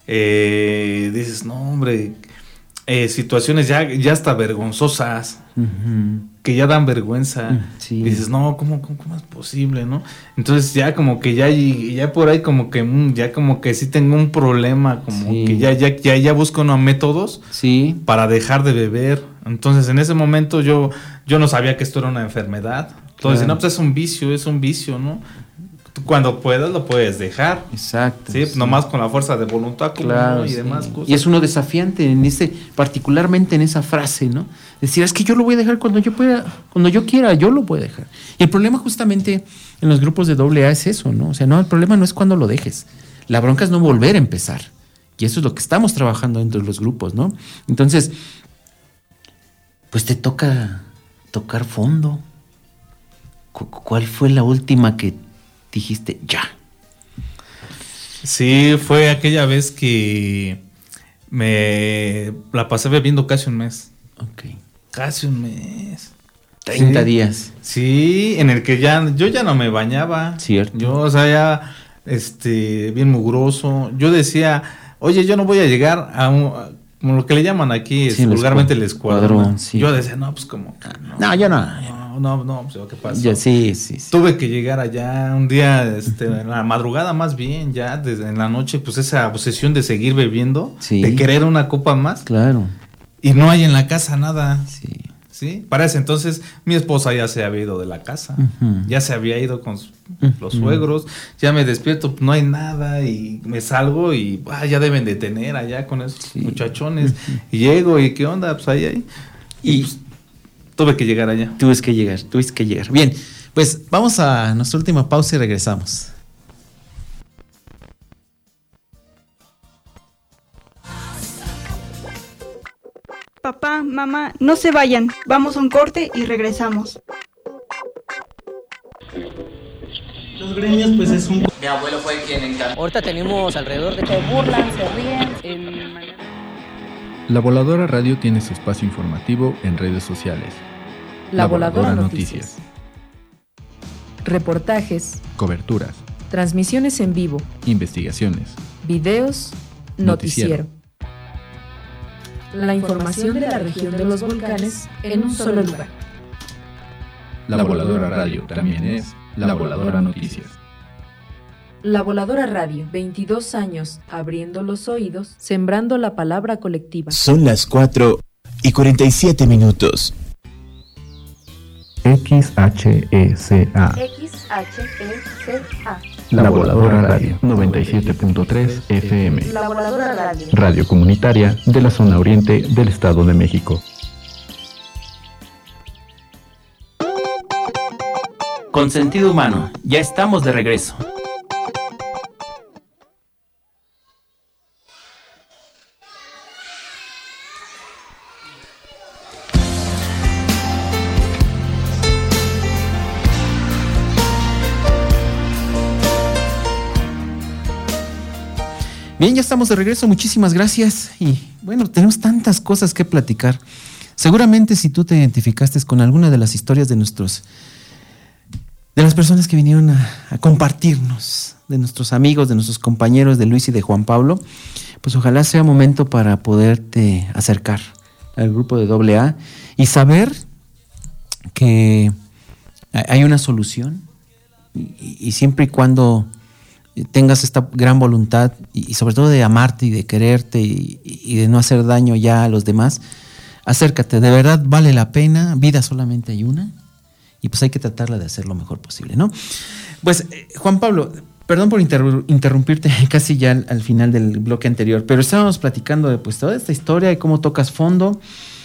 Eh, dices, no, hombre, eh, situaciones ya, ya hasta vergonzosas, uh-huh. que ya dan vergüenza. Uh, sí. Dices, no, ¿cómo, cómo, ¿cómo es posible, no? Entonces ya como que ya, ya por ahí como que ya como que sí tengo un problema, como sí. que ya, ya, ya, ya busco unos métodos sí. para dejar de beber. Entonces en ese momento yo, yo no sabía que esto era una enfermedad. Entonces, claro. no, pues es un vicio, es un vicio, ¿no? Tú cuando puedas lo puedes dejar. Exacto. Sí, sí. Nomás con la fuerza de voluntad, claro, ¿no? Y sí. demás cosas. Y es uno desafiante en ese, particularmente en esa frase, ¿no? Decir, es que yo lo voy a dejar cuando yo pueda, cuando yo quiera, yo lo voy a dejar. Y el problema justamente en los grupos de doble A es eso, ¿no? O sea, no, el problema no es cuando lo dejes. La bronca es no volver a empezar. Y eso es lo que estamos trabajando dentro de los grupos, ¿no? Entonces, pues te toca tocar fondo. ¿Cuál fue la última que dijiste ya? Sí, fue aquella vez que me la pasé bebiendo casi un mes. Ok. Casi un mes. treinta Sí. días. Sí, en el que ya yo ya no me bañaba. Cierto. Yo, o sea, ya este bien mugroso. Yo decía, "Oye, yo no voy a llegar a un a- como lo que le llaman aquí, Sí, es, el vulgarmente escu- el escuadrón". escuadrón, sí. Yo decía, "No, pues como que no". No, yo no. No, no, no, pues ¿qué pasó? Ya, sí, sí, sí. Tuve que llegar allá un día, este, en la madrugada más bien, ya desde en la noche, pues esa obsesión de seguir bebiendo, Sí. de querer una copa más, Claro. y no hay en la casa nada. Sí. ¿Sí? Para ese entonces mi esposa ya se había ido de la casa, Ujú. ya se había ido con su- Ujú. los suegros, ya me despierto, no hay nada y me salgo y ah, ya deben de tener allá con esos Sí. muchachones. Y llego y qué onda, pues ahí, ahí. Y, Y- pues, tuve que llegar allá. Tuviste que llegar, tuviste que llegar. Bien, pues vamos a nuestra última pausa y regresamos. Papá, mamá, no se vayan. Vamos a un corte y regresamos. Los gremios, pues es un... Mi abuelo fue quien encargó. Ahorita tenemos alrededor de... Se burlan, se ríen. En... La Voladora Radio tiene su espacio informativo en redes sociales. La Voladora Noticias. Reportajes, Coberturas, transmisiones en vivo, investigaciones, videos, Noticiero. noticiero. La información de la región de los volcanes en un solo lugar. La Voladora Radio también es La Voladora Noticias. La Voladora Radio, veintidós años abriendo los oídos, sembrando la palabra colectiva. Son las cuatro y cuarenta y siete minutos. X H E C A. X H E C A. La Voladora Radio noventa y siete punto tres F M. La Voladora Radio. Radio comunitaria de la zona oriente del Estado de México. Con sentido humano, ya estamos de regreso. Bien, ya estamos de regreso, muchísimas gracias. Y bueno, tenemos tantas cosas que platicar. Seguramente si tú te identificaste con alguna de las historias de nuestros, de las personas que vinieron a, a compartirnos, de nuestros amigos, de nuestros compañeros de Luis y de Juan Pablo, pues ojalá sea momento para poderte acercar al grupo de doble A y saber que hay una solución y, y siempre y cuando tengas esta gran voluntad y, y sobre todo de amarte y de quererte y, y de no hacer daño ya a los demás, acércate, de verdad vale la pena, vida solamente hay una y pues hay que tratarla de hacer lo mejor posible, ¿no? Pues eh, Juan Pablo, perdón por interru- interrumpirte casi ya al, al final del bloque anterior, pero estábamos platicando de pues toda esta historia y cómo tocas fondo.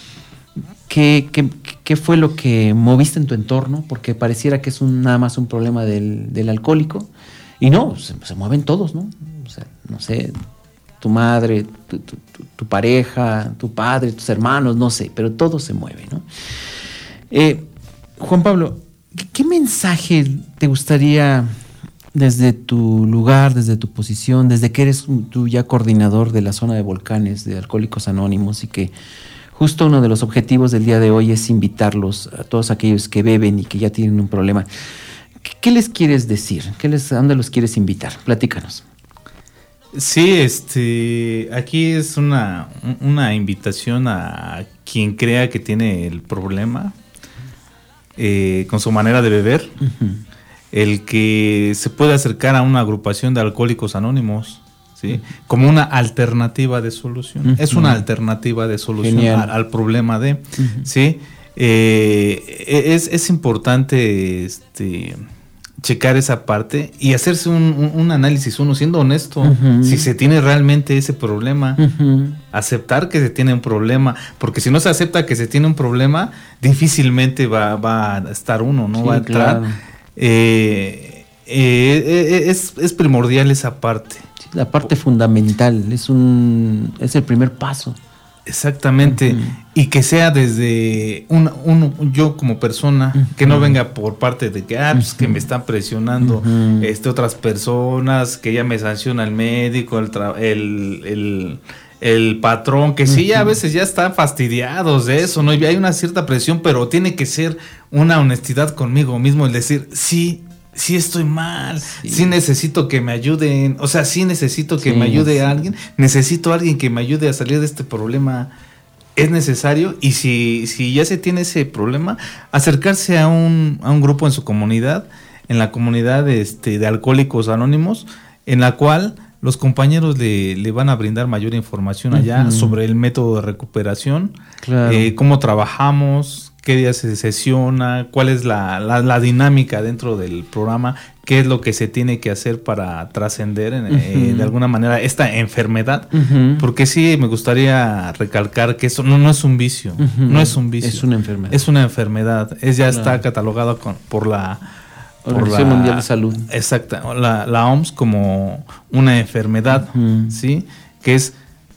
¿Qué, qué, qué fue lo que moviste en tu entorno? Porque pareciera que es un, nada más un problema del, del alcohólico. Y no, se, se mueven todos, ¿no? O sea, no sé, tu madre, tu, tu, tu, tu pareja, tu padre, tus hermanos, no sé, pero todo se mueve, ¿no? Eh, Juan Pablo, ¿qué, ¿qué mensaje te gustaría desde tu lugar, desde tu posición, desde que eres tú ya coordinador de la zona de volcanes de Alcohólicos Anónimos y que justo uno de los objetivos del día de hoy es invitarlos a todos aquellos que beben y que ya tienen un problema? ¿Qué les quieres decir? ¿Qué les, ¿A dónde los quieres invitar? Platícanos. Sí, este, aquí es una, una invitación a quien crea que tiene el problema eh, con su manera de beber, uh-huh. el que se puede acercar a una agrupación de alcohólicos anónimos, ¿sí? Uh-huh. Como una alternativa de solución. Uh-huh. Es una alternativa de solución al, al problema de, uh-huh. ¿sí? Eh, es, es importante este, checar esa parte y hacerse un, un, un análisis uno, siendo honesto, uh-huh. si se tiene realmente ese problema, uh-huh. aceptar que se tiene un problema, porque si no se acepta que se tiene un problema, difícilmente va, va a estar uno, no sí, va a entrar. Claro. Eh, eh, es, es primordial esa parte. Sí, la parte fundamental, es, un, es el primer paso. Exactamente, uh-huh. Y que sea desde un, un, yo como persona, uh-huh. que no venga por parte de que, ah, pues, uh-huh. que me están presionando uh-huh. este, otras personas, que ya me sanciona el médico, el, tra- el, el, el patrón, que sí, uh-huh. a veces ya están fastidiados de eso, ¿no? Y hay una cierta presión, pero tiene que ser una honestidad conmigo mismo, el decir, sí, sí estoy mal, sí. sí necesito que me ayuden, o sea, sí necesito que sí, me ayude sí. a alguien, necesito a alguien que me ayude a salir de este problema, es necesario, y si, si ya se tiene ese problema, acercarse a un, a un grupo en su comunidad, en la comunidad este, de Alcohólicos Anónimos, en la cual los compañeros le, le van a brindar mayor información allá uh-huh. sobre el método de recuperación, claro. eh, cómo trabajamos, qué día se sesiona, cuál es la, la, la dinámica dentro del programa, qué es lo que se tiene que hacer para trascender uh-huh. eh, de alguna manera esta enfermedad, uh-huh. porque sí me gustaría recalcar que eso no, no es un vicio, uh-huh. no es un vicio. Es una enfermedad. Es una enfermedad, es ya claro. está catalogada con, por la... Organización Mundial de Salud. Exacta, la, la O M S como una enfermedad, uh-huh. ¿sí? Que es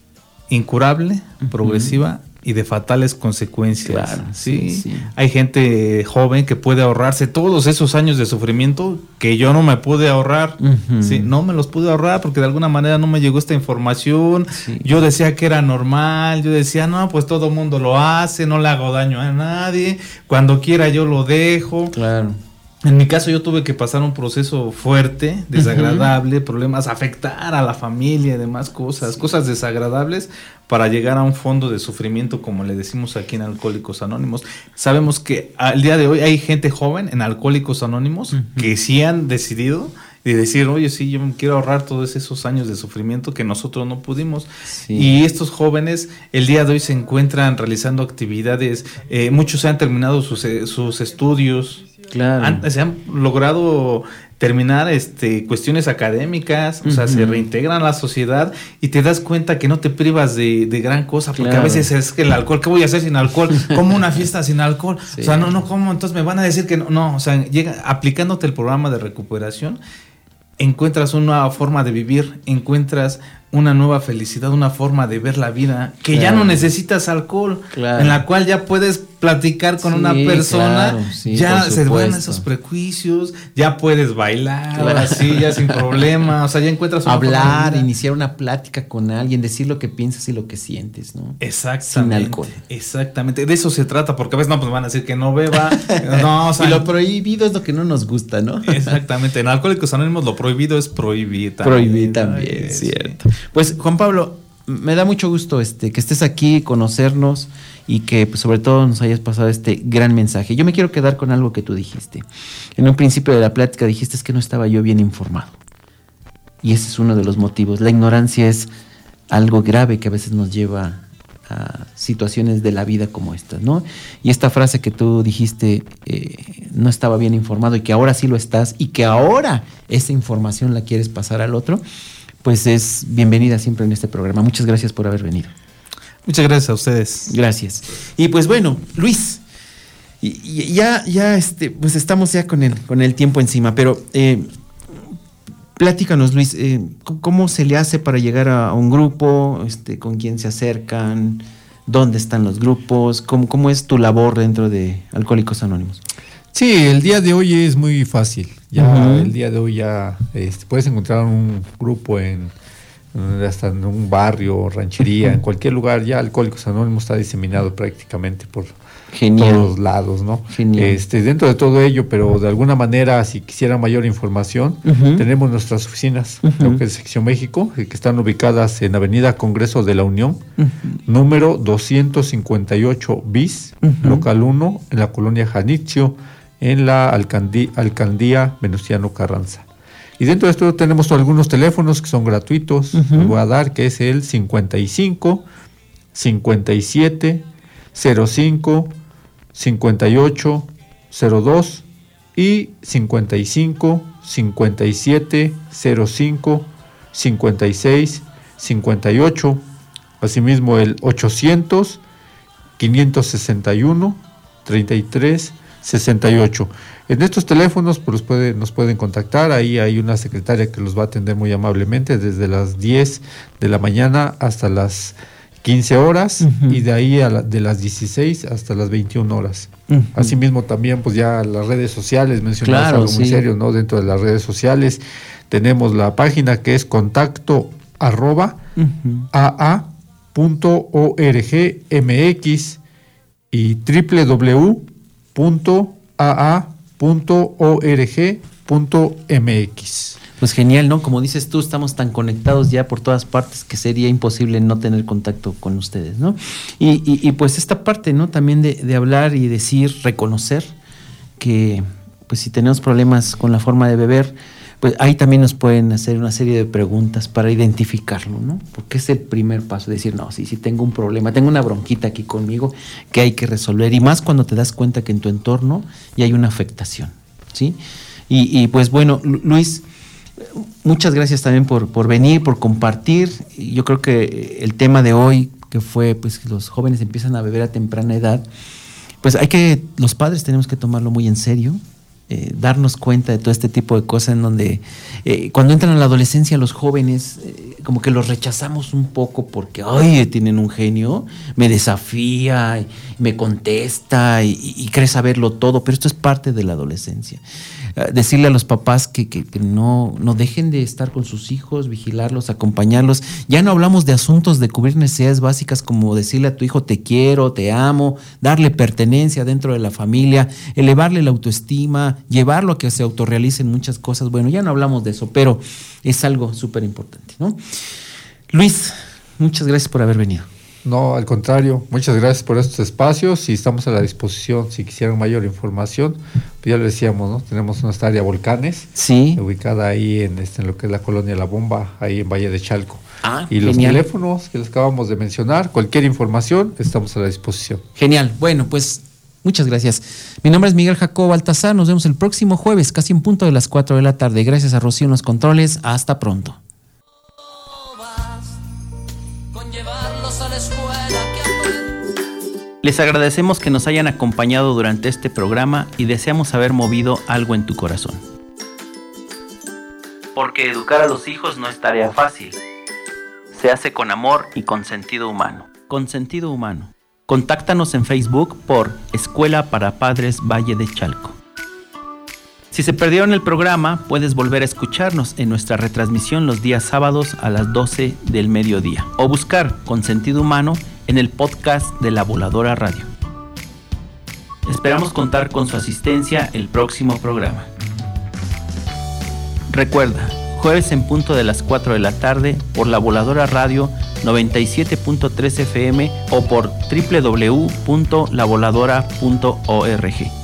incurable, uh-huh. progresiva, y de fatales consecuencias. Claro, ¿sí? Sí, sí. Hay gente joven que puede ahorrarse todos esos años de sufrimiento que yo no me pude ahorrar. Uh-huh. ¿Sí? No me los pude ahorrar porque de alguna manera no me llegó esta información. Sí. Yo decía que era normal, yo decía, no, pues todo mundo lo hace, no le hago daño a nadie, cuando quiera yo lo dejo. Claro. En mi caso yo tuve que pasar un proceso fuerte, desagradable, uh-huh. problemas, afectar a la familia y demás cosas, sí. cosas desagradables para llegar a un fondo de sufrimiento, como le decimos aquí en Alcohólicos Anónimos. Sabemos que al día de hoy hay gente joven en Alcohólicos Anónimos uh-huh. que sí han decidido de decir, oye, sí, yo me quiero ahorrar todos esos años de sufrimiento que nosotros no pudimos. Sí. Y estos jóvenes el día de hoy se encuentran realizando actividades, eh, muchos han terminado sus, eh, sus estudios. Claro. Han, se han logrado terminar este cuestiones académicas, uh-huh. o sea, se reintegran a la sociedad y te das cuenta que no te privas de, de gran cosa, porque claro. a veces es que el alcohol, ¿qué voy a hacer sin alcohol? ¿Cómo una fiesta sin alcohol? Sí. O sea, no, no, ¿cómo? Entonces me van a decir que no, no, o sea, llega, aplicándote el programa de recuperación, encuentras una nueva forma de vivir, encuentras una nueva felicidad, una forma de ver la vida, que claro. ya no necesitas alcohol, claro. en la cual ya puedes platicar con sí, una persona, claro, sí, ya se van esos prejuicios, ya puedes bailar, claro. así, ya sin problema, o sea, ya encuentras una hablar, iniciar una plática con alguien, decir lo que piensas y lo que sientes, ¿no? Exactamente. Sin alcohol. Exactamente, de eso se trata, porque a veces no, pues van a decir que no beba, no, o sea, y lo prohibido es lo que no nos gusta, ¿no? Exactamente, en Alcohólicos Anónimos lo prohibido es prohibir también. Prohibir también, es cierto. Sí. Pues Juan Pablo, me da mucho gusto este que estés aquí, conocernos y que pues, sobre todo nos hayas pasado este gran mensaje. Yo me quiero quedar con algo que tú dijiste. En un principio de la plática dijiste es que no estaba yo bien informado. Y ese es uno de los motivos. La ignorancia es algo grave que a veces nos lleva a situaciones de la vida como estas, ¿no? Y esta frase que tú dijiste, eh, no estaba bien informado y que ahora sí lo estás y que ahora esa información la quieres pasar al otro, pues es bienvenida siempre en este programa. Muchas gracias por haber venido. Muchas gracias a ustedes. Gracias. Y pues bueno, Luis, y, y ya, ya este, pues estamos ya con el, con el tiempo encima, pero eh, platícanos, Luis, eh, ¿cómo se le hace para llegar a un grupo? Este, ¿con quién se acercan? ¿Dónde están los grupos? ¿Cómo, cómo es tu labor dentro de Alcohólicos Anónimos? Sí, el día de hoy es muy fácil. Ya uh-huh. el día de hoy ya este, puedes encontrar un grupo en hasta en un barrio, ranchería, uh-huh. en cualquier lugar. Ya Alcohólicos Anónimos está diseminado prácticamente por Genial. todos lados, ¿no? Genial. Este, dentro de todo ello, pero de alguna manera, si quisiera mayor información, uh-huh. tenemos nuestras oficinas, uh-huh. creo que es Sección México, que están ubicadas en Avenida Congreso de la Unión, uh-huh. número doscientos cincuenta y ocho bis, uh-huh. local uno, en la colonia Janitzio, en la alcaldía, alcaldía Venustiano Carranza. Y dentro de esto tenemos algunos teléfonos que son gratuitos, uh-huh. les voy a dar, que es el cincuenta y cinco, cincuenta y siete, cero cinco, cincuenta y ocho, cero dos y cincuenta y cinco, cincuenta y siete, cero cinco, cincuenta y seis, cincuenta y ocho, asimismo el ochocientos, quinientos sesenta y uno, treinta y tres, sesenta y ocho. En estos teléfonos pues, puede, nos pueden contactar, ahí hay una secretaria que los va a atender muy amablemente desde las diez de la mañana hasta las quince horas, Uh-huh. y de ahí a la, de las dieciséis hasta las veintiuna horas. Uh-huh. Asimismo también pues ya las redes sociales, mencionamos Claro, algo muy sí. serio, ¿no? Dentro de las redes sociales tenemos la página que es contacto arroba Uh-huh. aa punto org mx y doble u doble u doble u punto aa punto org punto mx. Pues genial, ¿no? Como dices tú, estamos tan conectados ya por todas partes que sería imposible no tener contacto con ustedes, ¿no? Y, y, y pues esta parte, ¿no? También de, de hablar y decir, reconocer que pues si tenemos problemas con la forma de beber, pues ahí también nos pueden hacer una serie de preguntas para identificarlo, ¿no? Porque es el primer paso, decir, no, sí, sí tengo un problema, tengo una bronquita aquí conmigo que hay que resolver, y más cuando te das cuenta que en tu entorno ya hay una afectación, ¿sí? Y, y pues bueno, Luis, muchas gracias también por, por venir, por compartir. Yo creo que el tema de hoy, que fue pues que los jóvenes empiezan a beber a temprana edad, pues hay que, los padres tenemos que tomarlo muy en serio, eh, darnos cuenta de todo este tipo de cosas en donde eh, cuando entran a la adolescencia los jóvenes, eh, como que los rechazamos un poco porque, ay, tienen un genio, me desafía, y me contesta y, y cree saberlo todo, pero esto es parte de la adolescencia. Decirle a los papás que, que, que no, no dejen de estar con sus hijos, vigilarlos, acompañarlos. Ya no hablamos de asuntos de cubrir necesidades básicas como decirle a tu hijo te quiero, te amo, darle pertenencia dentro de la familia, elevarle la autoestima, llevarlo a que se autorrealicen muchas cosas. Bueno, ya no hablamos de eso, pero es algo súper importante, ¿no? Luis, muchas gracias por haber venido. No, al contrario, muchas gracias por estos espacios y estamos a la disposición. Si quisieran mayor información, pues ya lo decíamos, ¿no? Tenemos nuestra área Volcanes, sí, ubicada ahí en, este, en lo que es la colonia La Bomba, ahí en Valle de Chalco. Ah, y los genial. teléfonos que les acabamos de mencionar, cualquier información, estamos a la disposición. Genial, bueno, pues muchas gracias. Mi nombre es Miguel Jacobo Baltasar, nos vemos el próximo jueves, casi en punto de las cuatro de la tarde. Gracias a Rocío en los controles, hasta pronto. Les agradecemos que nos hayan acompañado durante este programa y deseamos haber movido algo en tu corazón. Porque educar a los hijos no es tarea fácil. Se hace con amor y con sentido humano. Con sentido humano. Contáctanos en Facebook por Escuela para Padres Valle de Chalco. Si se perdieron el programa, puedes volver a escucharnos en nuestra retransmisión los días sábados a las doce del mediodía o buscar Con Sentido Humano en el podcast de La Voladora Radio. Esperamos contar con su asistencia el próximo programa. Recuerda, jueves en punto de las cuatro de la tarde por La Voladora Radio noventa y siete punto tres F M o por doble u doble u doble u punto la voladora punto org.